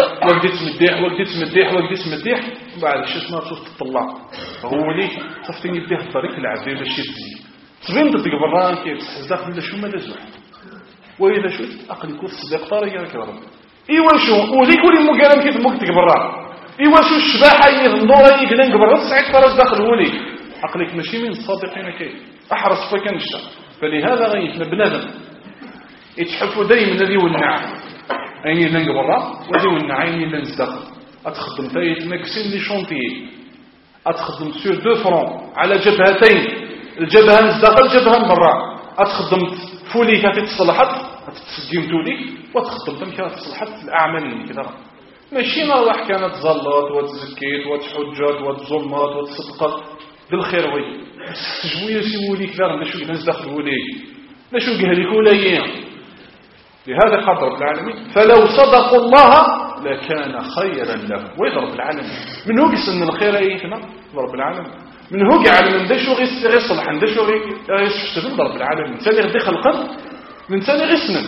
وقديت مديح بعد شو اسمها تطلع هو لي خفتني يديه الطريق العبد باش يزي تبين تدق بران كيف تحزق ولا شو ما لازم واذا شو اقل يكون الصديق طارق يا رب ايوا شو وليك ولي مو قال كيف مكتك بران ايوا شو الشباحه ينظر يقلن برا ساعه فرج داخل ولي عقلك ماشي من الصادقين كيف احرص فكنشتا فلهذا غيثنا بنادم يتحفوا دايما الذي والنعم اين لنق برا والذي والنعم لنزدق اتخدم تايت ماكسين لي شونتيي اتخدم سور دو فرون على جبهتين الجبهه نزدق الجبهه برا اتخدم فولي كانت تصلحت تسقيم تولي وتخدم كانت تصلحت الاعمال كذا ماشي نروح كانت تزلط وتزكيت وتحجت وتزمط وتصدقت بالخير وي تجويه سيولي كذا نشوف الناس داخل وليك نشوف قهلك ولايين لهذا قال رب العالمين فلو صدقوا الله لكان خيرا لهم ويضرب العالمين من هو يسن الخير ايتنا رب العالمين من هو يعلم من دشو غير صلح من دشو غير يشتغل رب العالمين ثاني غير خلقا من ثاني غسنا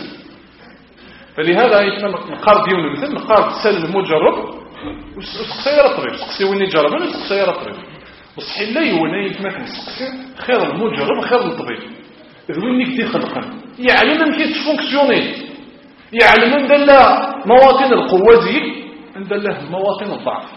فلهذا ايتنا نقار ديون مثل نقار سلم مجرب وسقسير طريق سقسي وين جربنا وسقسير طريق بصح لا يوناي كما كنسقسي خير المجرب خير الطبيب وين يدي خلقا يعلم ان كيف تفونكسيوني يعلم ان دل مواطن القوه ديال ان دل مواطن الضعف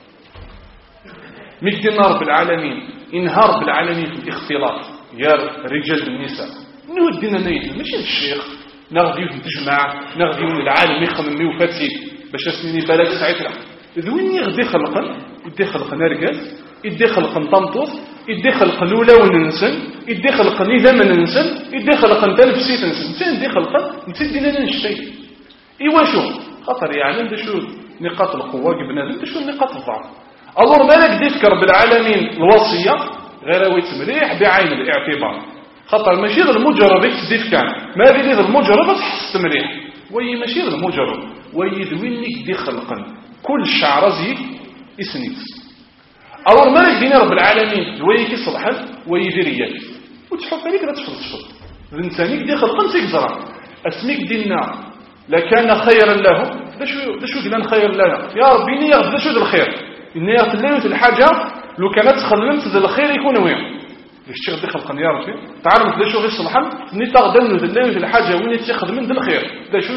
مجدنا رب العالمين انهار بالعالمين في الاختلاط يا رجال النساء نودينا نيت ماشي الشيخ نغديو نتجمع نغديو العالم يخمم وفاتي باش اسميني بالك ساعتها وين يغدي خلقا يدي خلقا رجال يدي خلق طنطوط يدي خلق الاولى وننسن يدي خلق اذا ما ننسن يدي خلق انت نفسي تنسن يدي خلق انت دينا نشتي ايوا شو خطر يعني انت شو نقاط القوه بنادم انت شو نقاط الضعف الله مالك تذكر بالعالمين الوصيه غير ويت مليح بعين الاعتبار خطر ماشي غير المجرد تديف كان ما بيدي المجرد تحس مليح وي ماشي غير المجرد وي دوينك دي خلقا كل شعر زيك يسنيت أول مالك دين رب العالمين ويكي صلحا ويذريك وتحط عليك لا تفضل ذنسانيك دي خلقا سيكزرا اسميك ديننا لكان خيرا له دا شو قلنا خير لنا يا ربي نية دا شو ذا الخير النية تلاوث الحاجة لو كانت تخلمت ذا الخير يكون وين الشيخ دي خلقا يا ربي تعلم دا شو غير صلحا ني تغدن تلاوث الحاجة وين تاخذ من ذا الخير دا شو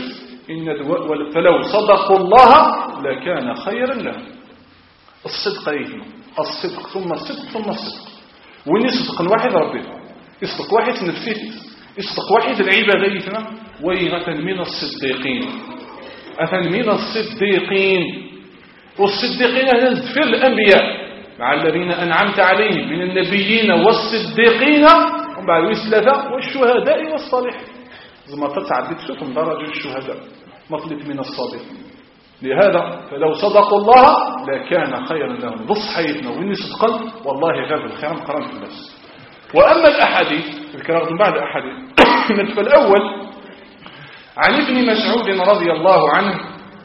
فلو صدقوا الله لكان خيرا له الصدق يهمه الصدق ثم الصدق ثم الصدق وين يصدق واحد ربي يصدق واحد نفسيت يصدق واحد العباديتنا ويغتن من الصديقين أثن من الصديقين والصديقين هنا نذكر الأنبياء مع الذين أنعمت عليهم من النبيين والصديقين ومن بعد ثلاثة والشهداء والصالحين زي ما تتعدد سوف من درجة الشهداء مطلب من الصادقين لهذا فلو صدقوا الله لكان خيرا لهم بص حياتنا وإني صدقا والله غير الخير مقرن في الناس وأما الأحاديث الكلام من بعد الأحاديث فالأول عن ابن مسعود رضي الله عنه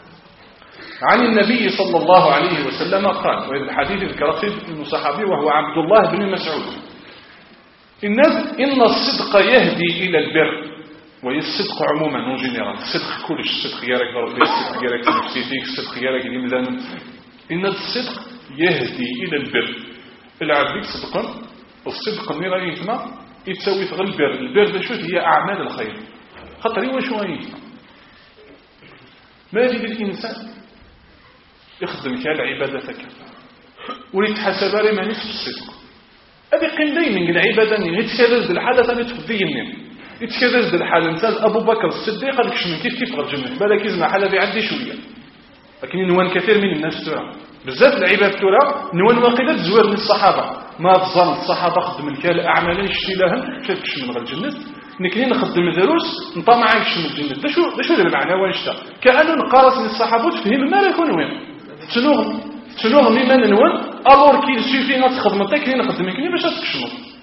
عن النبي صلى الله عليه وسلم قال وهذا الحديث الكرسي ابن صحابي وهو عبد الله بن مسعود إن الصدق يهدي إلى البر والصدق عموما نون جينيرال الصدق كلش الصدق يارك ربي الصدق يارك نفسيتك الصدق يارك الإملان إن الصدق يهدي إلى البر العبد صدقا الصدق اللي راه يسمى يتساوي في البر البر ده شو هي أعمال الخير خاطر هو شو يسمى ما يجد الإنسان يخدم كالعبادتك ويتحسب على ما نفس الصدق أبي قيم دايما العبادة يتسلل بالحالة تفضي منه يتكذز الحال إنسان أبو بكر الصديق قال لك شنو كيف الجنة بالك يزمع حاله بيعدي شوية. لكن نوان كثير من الناس ترى بزاف العباد ترى نوان واقيلا تزوير من الصحابة ما تظن الصحابة خدم الكال أعمالا يشتي لهم شاف من غير الجنة نكني نخدم دروس نطمع عايش من الجنة ده شو المعنى وانشتا كأنه نقارس من الصحابة تفهم ما يكون وين تنوغ مما ننوان ألور كي سيفينا تخدم تاكني نخدم كني باش تكشنو.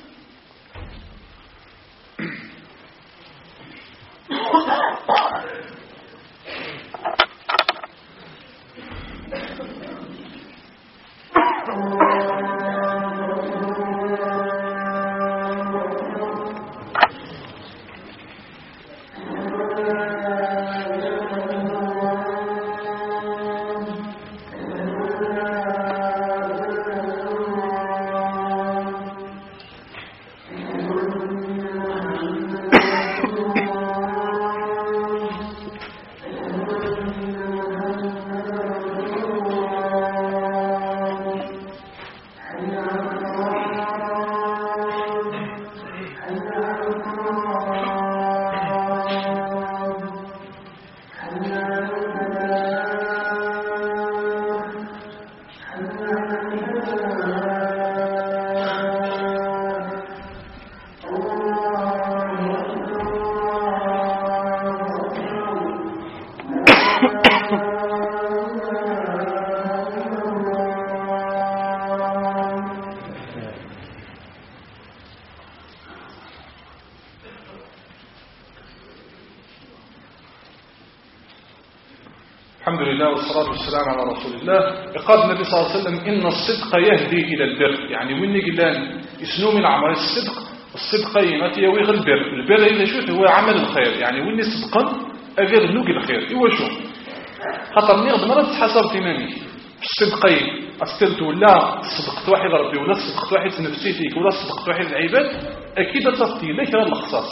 الحمد لله والصلاة والسلام على رسول الله. قال النبي صلى الله عليه وسلم إن الصدق يهدي إلى البر. يعني وين قلان يسنو من عمل الصدق يماتي ويغ البر إلا شو هو عمل الخير. يعني وين صدقا أغير نوق الخير هو شو خاطر نيغ مرة تحسب تمامي الصدقي أستلت ولا صدقت واحد ربي ولا صدقت واحد نفسيتك ولا صدقت واحد العباد أكيد تفتي لك هذا الخصاص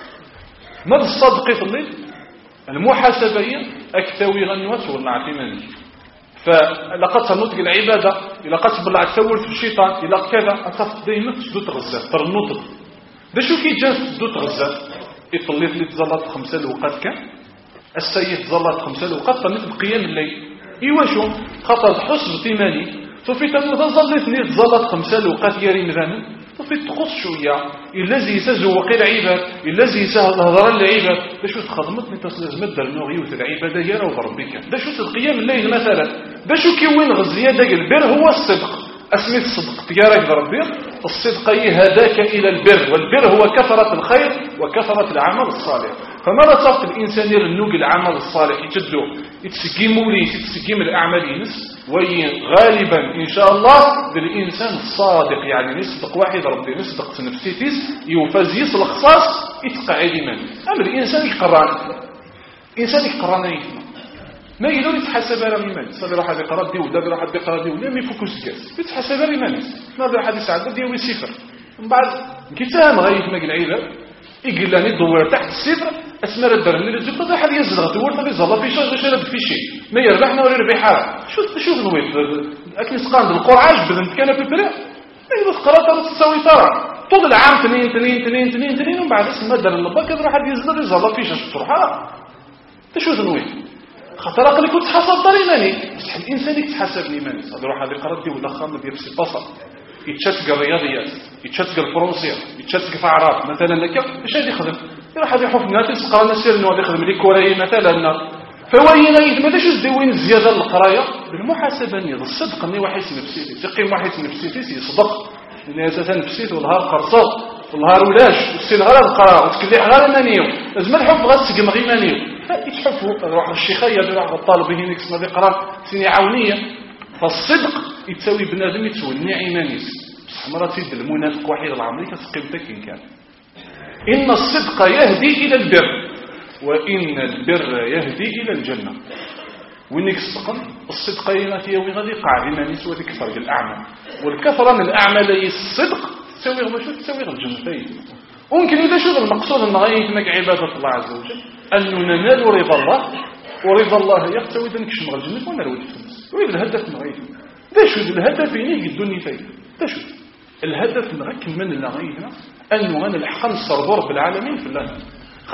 ما الصدق في الليل المحاسبية أكتوي غنوات والله عتيماني. فلقد تنطق العبادة إلا قد تبلع تثور في الشيطان إلا كذا أتفت دايما تسدو تغزات ترنطق ده شو كي جاء تسدو تغزات يطليت لي تزلط 5 الوقت كان السيد تزلط 5 الوقت طليت بقيام الليل إيوا شو خاطر حسن تيماني صوفي تظلتني تزلط 5 الوقت يا رمضان صوفي تقص شوية الذي يسزوق العباد الذي يسهر العباد ده شو تخدمتني تسلز مدى النوغيوث العبادة يرى وضربك ده شو القيام الليل مثلا ده شو كيوين غزيادة البر هو الصدق أسمي الصدق تيارك ربي الصدق يهداك إلى البر والبر هو كثرة الخير وكثرة العمل الصالح. فماذا صفت الإنسان يرنوق العمل الصالح يتدو يتسقيم وليس يتسقيم الأعمال ينس وغالبا إن شاء الله بالإنسان الصادق يعني يصدق واحد ربي يصدق نفسيتيس يوفز يصل خصاص يتقعد من أما الإنسان يقران يفهم ما يقدر يتحسب على الإيمان صلي راح يقرا دي ولا راح يقرا دي ولا ما يفوكس كاس يتحسب على الإيمان ما راح يساعد دي ويصفر من بعد كتاب غاية ما العيبة يقول لاني دور تحت الصفر اسمر الدرهم اللي تجيب طاح حد يزرع دور طبي زلا في شيء شرب في شيء ما يربحنا ولا يربح حاجه شوف نويت اكل سقان القرعه بدل كان ببرا اي بس قرات تسوي ترى طول العام تنين ومن بعد اسم مدر اللباك راح حد يزرع في شيء تروح تشوف نويت خاطر اقل كنت حسب ضريماني بصح الانسان يتحسب الايمان صدر واحد يقرا دي ولا خام ديال في البصر يتشتق الرياضيات يتشتق الفرنسيه يتشتق في اعراض مثلا هكا اش غادي يخدم يروح غادي يحوف الناس يقرا سير انه غادي يخدم لي كوري مثلا فوين يتمداش زوين زياده للقرايه بالمحاسبه نيض الصدق اني واحد نفسيتي تقيم واحد نفسيتي يصدق لان اساسا نفسيتي والنهار قرصه والنهار ولاش والسي نهار القراءه وتكلي غير مانيو لازم الحب غتسقم غير مانيو يتحفوا روح الشيخيه روح الطالب هنا يسمى يقرا سيني عونيه فالصدق يتساوي بنادم يتسوي النعيمانيس بصح مرات يد المنافق وحيد العمري كتقيمتك إن كان إن الصدق يهدي إلى البر وإن البر يهدي إلى الجنة وينك صدقا الصدق يناتي غادي يقع بمانيس وهذه كثرة الأعمال والكثرة من الأعمال الصدق تساوي غدا شو تساوي الجنة ممكن إذا شو المقصود أن غايتك عبادة الله عز وجل أن ننال رضا الله ورضا الله يقتوي ذلك شمغ الجنة ونروي الفلس وإذا الهدف نغايتنا ده شو الهدف ينيك الدنيا فايدة ده شو الهدف نغاك من لغايتنا أنه غنلحق نصر رب العالمين في الله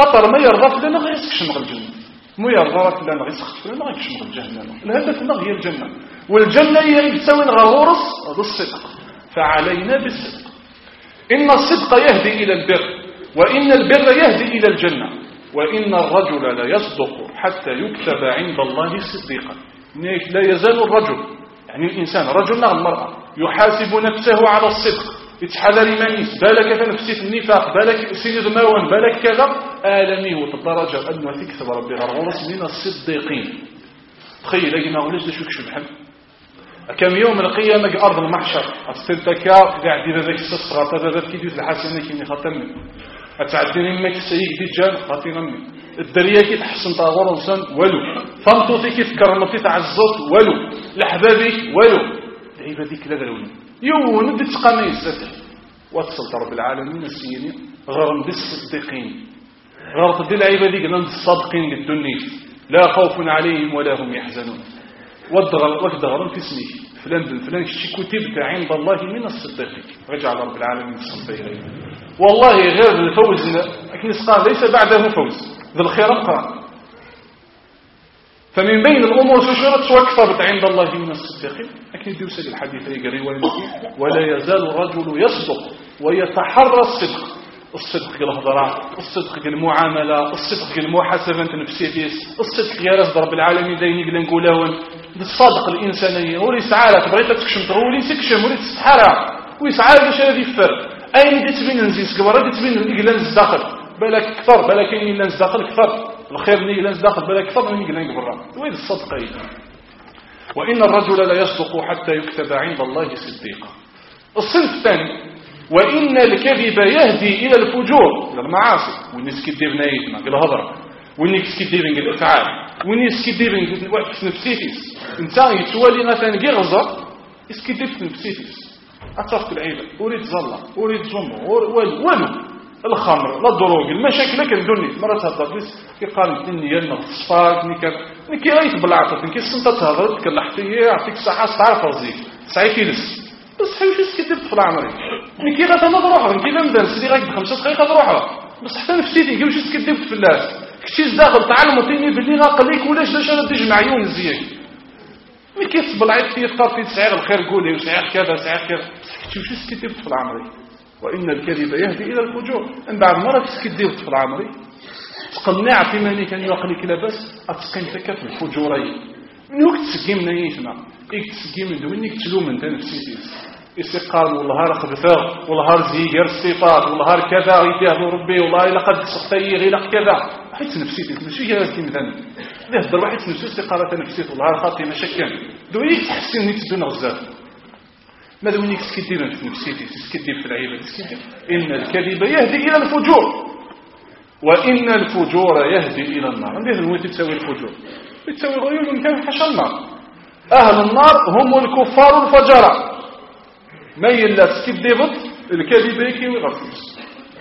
خطر ما يرضى فلان غير يسكشم الجنة، مو يرضى فلان غير يسخط فلان غير يكشم الجهنم. الهدف هي الجنة، والجنة هي تساوي الغورس هذا الصدق. فعلينا بالصدق. إن الصدق يهدي إلى البر، وإن البر يهدي إلى الجنة، وإن الرجل لا يصدق حتى يكتب عند الله صديقا. لا يزال الرجل، يعني الإنسان رجل أو المرأة، يحاسب نفسه على الصدق، يتحذر مانيس، بالك تنفسي النفاق، بالك سيد ماون، بالك كذا، آلمي الدرجة أنه تكتب ربي غرغرس من الصديقين. تخيل أجي ما غلاش شو كشبحل كم يوم القيامة أرض المحشر أستلتكا قاعد إذا ذاك السصغة هذا ذاك يدوز الحسنة كيني خاتمني أتعدني ماك سيك ديجان خاطينمي الدريا كي تحسن طاغور وسن ولو فمطوتي كي تكرمتي تعزوت ولو لحبابي ولو العيبة ديك لا دروني يوم ندي تقامي الزكي وتصلت رب العالمين السيني غرم بالصديقين غرط دي العيبة ديك لند الصادقين للدنيا لا خوف عليهم ولا هم يحزنون وقدغرن في اسمه فلان بن فلان شي كتبت عند الله من الصديقين. رجع رب العالمين الصديقين والله غير الفوز لكن قال ليس بعده فوز ذا الخير قرأ. فمن بين الأمور شجرة واكثرت عند الله من الصديقين. لكن يوصل الحديث يقري ولا يزال الرجل يصدق ويتحرى الصدق. الصدق الهضراء، الصدق المعاملة، الصدق المحاسبة النفسية، الصدق يا رب العالمين دايني قلنا نقولون بالصادق الإنسانية وليسعى لك بغيت تكشم تقول يسكشم ولي تستحرى ويسعى باش هذه الفرق أين دي تبين نزيس قبر دي تبين الإقلانز داخل بالك كثر بالك إن الإقلانز داخل كثر الخير من الإقلانز داخل بالك كثر من الإقلان قبر وين الصدق أيه. وإن الرجل لا يصدق حتى يكتب عند الله صديقا. الصنف الثاني وإن الكذب يهدي إلى الفجور إلى المعاصي والناس كدير نايتنا قال هضر والناس كدير قال الأفعال والناس كدير قال في نفسيتيس إنسان يتوالي مثلا غيرزة يسكدير في نفسيتيس أتصفت العيبة أريد زلة أريد زمه ولو الخمر لا الدروج المشاكل لكن الدنيا مرة تهضر بس كي قال الدنيا الصفات نكي غايت بالعطف نكي السنطة تهضر تك اللحتية يعطيك ساعة تعرف رزيك ساعة كيلس بس حيوش كدبت في العمري نكي غاتا نضروحها نكي لمدان سيدي غايت ب5 دقائق نضروحها بس حتى نفسيتي كيوش كدبت في الناس كشيز داخل تعلمتيني باللي غاقليك ولاش انا تجمع عيون الزيك مي كيصبر عيط في يفطر في سعير الخير قولي وسعير كذا سعير كذا كيوش كدبت في العمري. وإن الكذب يهدي إلى الفجور. من بعد مرة كدبت في العمري تقنع في ماني كان يقليك لاباس اتقن تكف الفجوري منوك تسقيمنا يسمع تسقيم دوينك تلوم انت نفسيتي استقال والله خبثا والله زيجر الصفات والله كذا يديه ربي والله لقد سختي لك كذا حيت نفسيتي ماشي هي كي مثلا يهضر واحد نفسه استقاله نفسيته والله خاطي مشكل دويك تحسن نيت دون غزال ماذا وينك تسكدير في نفسيتي تسكدير في العيبه تسكدير. ان الكذب يهدي الى الفجور وان الفجور يهدي الى النار. ندير الويت تساوي الفجور تساوي غيول كان حشا النار. اهل النار هم الكفار الفجره ما يلا تسكديبط الكذب يكي ويغفص.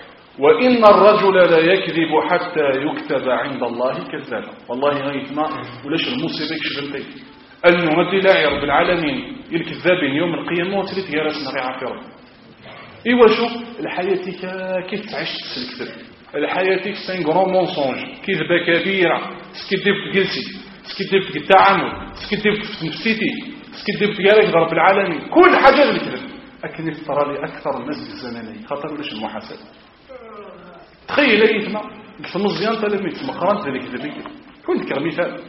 وإن الرجل لا يكذب حتى يكتب عند الله كذابا. والله غيثنا ولاش المصيبة يكشغلتي أنه مدي لا رب العالمين الكذابين يوم القيامة وتريد يا راسنا غير عفيرا. إيوا شو الحياة كيف تعيش تسلكتب الحياة سين غران مونسونج كذبة كبيرة تسكدب في جلسي تسكدب في التعامل تسكدب في نفسيتي تسكدب في جارك رب العالمين كل حاجة الكذب. لكن يفترى لي أكثر الناس بالزمانية خاطر ولاش المحاسبة. تخيل ايتما قلت مزيان تلميذ مقرانت ذلك ذبيك كنت كمثال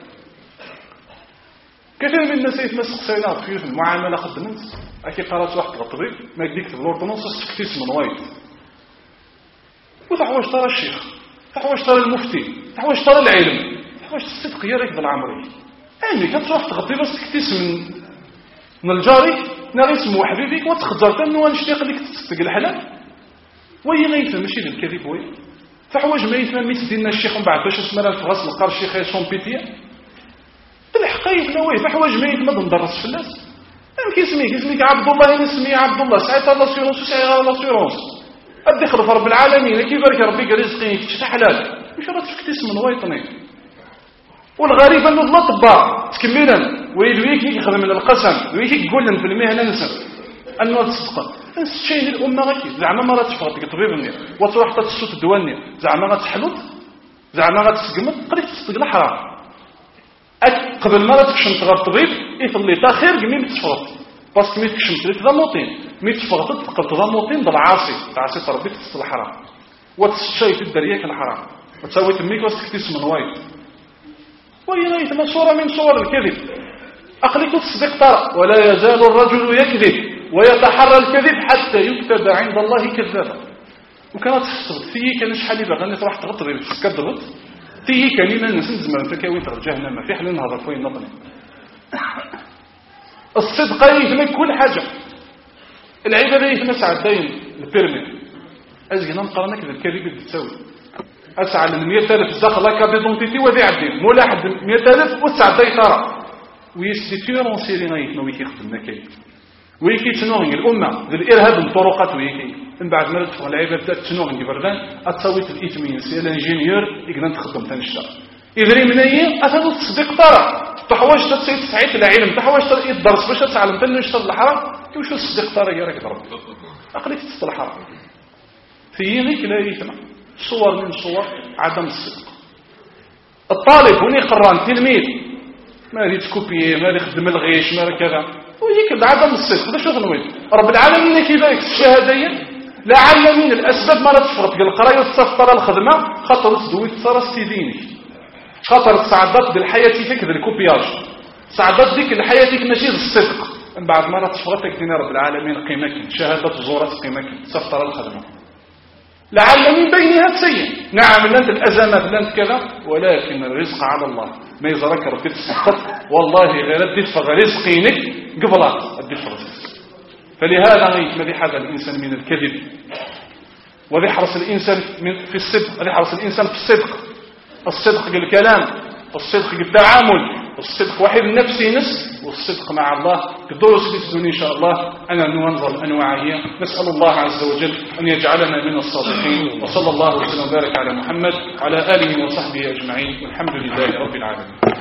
كثير من الناس يتمسك سينات في المعامله خدمت اكي قرات واحد الطبيب ما يديك في الاردنس تكتيس من وايد وتحواش ترى الشيخ تحواش ترى المفتي تحواش ترى العلم تحواش الصدق يا ريك بالعمري يعني كتروح تغطي بس تكتيس من الجاري ناري اسمه حبيبيك وتخزر تنو نشتاق لك تصدق الحلال وهي ما يفهم ماشي بالكذب وي فحواج ما يفهم ميت دينا الشيخ من بعد باش اسمنا في غسل القار الشيخ يشون بيتيا بالحقيقه لا وي فحواج ما يفهم ندرس في الناس كيسميك عبد الله نسمي عبد الله ساعه الله سيرونس ساعه الله سيرونس ادي خلف رب العالمين كيف بارك ربي رزقي شي حلال واش راه تكتس من ويطني والغريب انه الاطباء تكملا ويدويك يخدم من القسم ويك يقول لنا في المهنه نسب انه تصدق الشيء الامه غير زعما ما راه تفرط طبيب مني وتروح تسوت الدواني زعما غتحلط زعما غتسقمت قريت تصدق الحرام قبل ما تكشمت غير الطبيب يفضل تا خير قمي تفرط باسكو ملي تكشمت لك ذا موطين ملي تفرطت تقبت ذا موطين ضل عاصي تربي تصل الحرام وتشاي في الدريه الحرام وتسوي تميك وتكتس من وايد وهي يتم صوره من صور الكذب اقلك تصدق ترى ولا يزال الرجل يكذب ويتحرى الكذب حتى يكتب عند الله كذابا وكانت تحصل فيه كان شحال باغا نروح تغطي بالسكدغط تيه كان لنا نسمع تكاوين تاع جهنم في حل نهضر فين نطني الصدق يهمك كل حاجه العباده يهمك ساعه داين البيرمي ازغنا مقارنه كذا الكذب تساوي اسعى ل 100000 داخل لا كابيدونتيتي ودي عدي مولا حد 100000 وساعه داي ترى ويستيتير اون سيرينايت نو يخدمنا كاين ويكي تنوغي الامه بالارهاب الطرقات ويكي من بعد ما تدخل العباد بدات تنوغي بردان اتسويت الاثمين سي الانجينيور يقدر تخدم تنشطر يدري منين اتدو تصديق ترى تحواج تصيد سعيت العلم تحواج يدرس باش تعلم تنشطر الحرام كيفاش تصديق ترى يا راك ضرب اقليك تصدق الحرام في غيك لا يسمع صور من صور عدم الصدق الطالب هنا قران تلميذ ما ريت كوبي ما يخدم الغيش ما كذا ويك عدم الصدق باش تنوي رب العالمين كيفاش الشهاديه لا علمين الاسباب ما تفرط قال القرايه وتصفر الخدمه خاطر تدوي تصرا سيدينك خاطر تصعدت بالحياه فيك الكوبياج صعدت ديك الحياه فيك ماشي الصدق من بعد ما تفرط دينا رب العالمين قيمك شهاده زورات قيمك تصفر الخدمه لعل من بينها سيء نعم لنت الازمات لنت كذا ولكن الرزق على الله ما يزرك ربي تسقط والله غير الدفع رزقينك قبلات الدفع فلهذا يتمدح هذا الإنسان من الكذب ويحرص الإنسان في الصدق يحرص الإنسان في الصدق الكلام الصدق التعامل الصدق واحد نفسي والصدق مع الله كدروس بتدون إن شاء الله أنا ننظر أنواعية نسأل الله عز وجل أن يجعلنا من الصادقين وصلى الله وسلم وبارك على محمد وعلى آله وصحبه أجمعين والحمد لله رب العالمين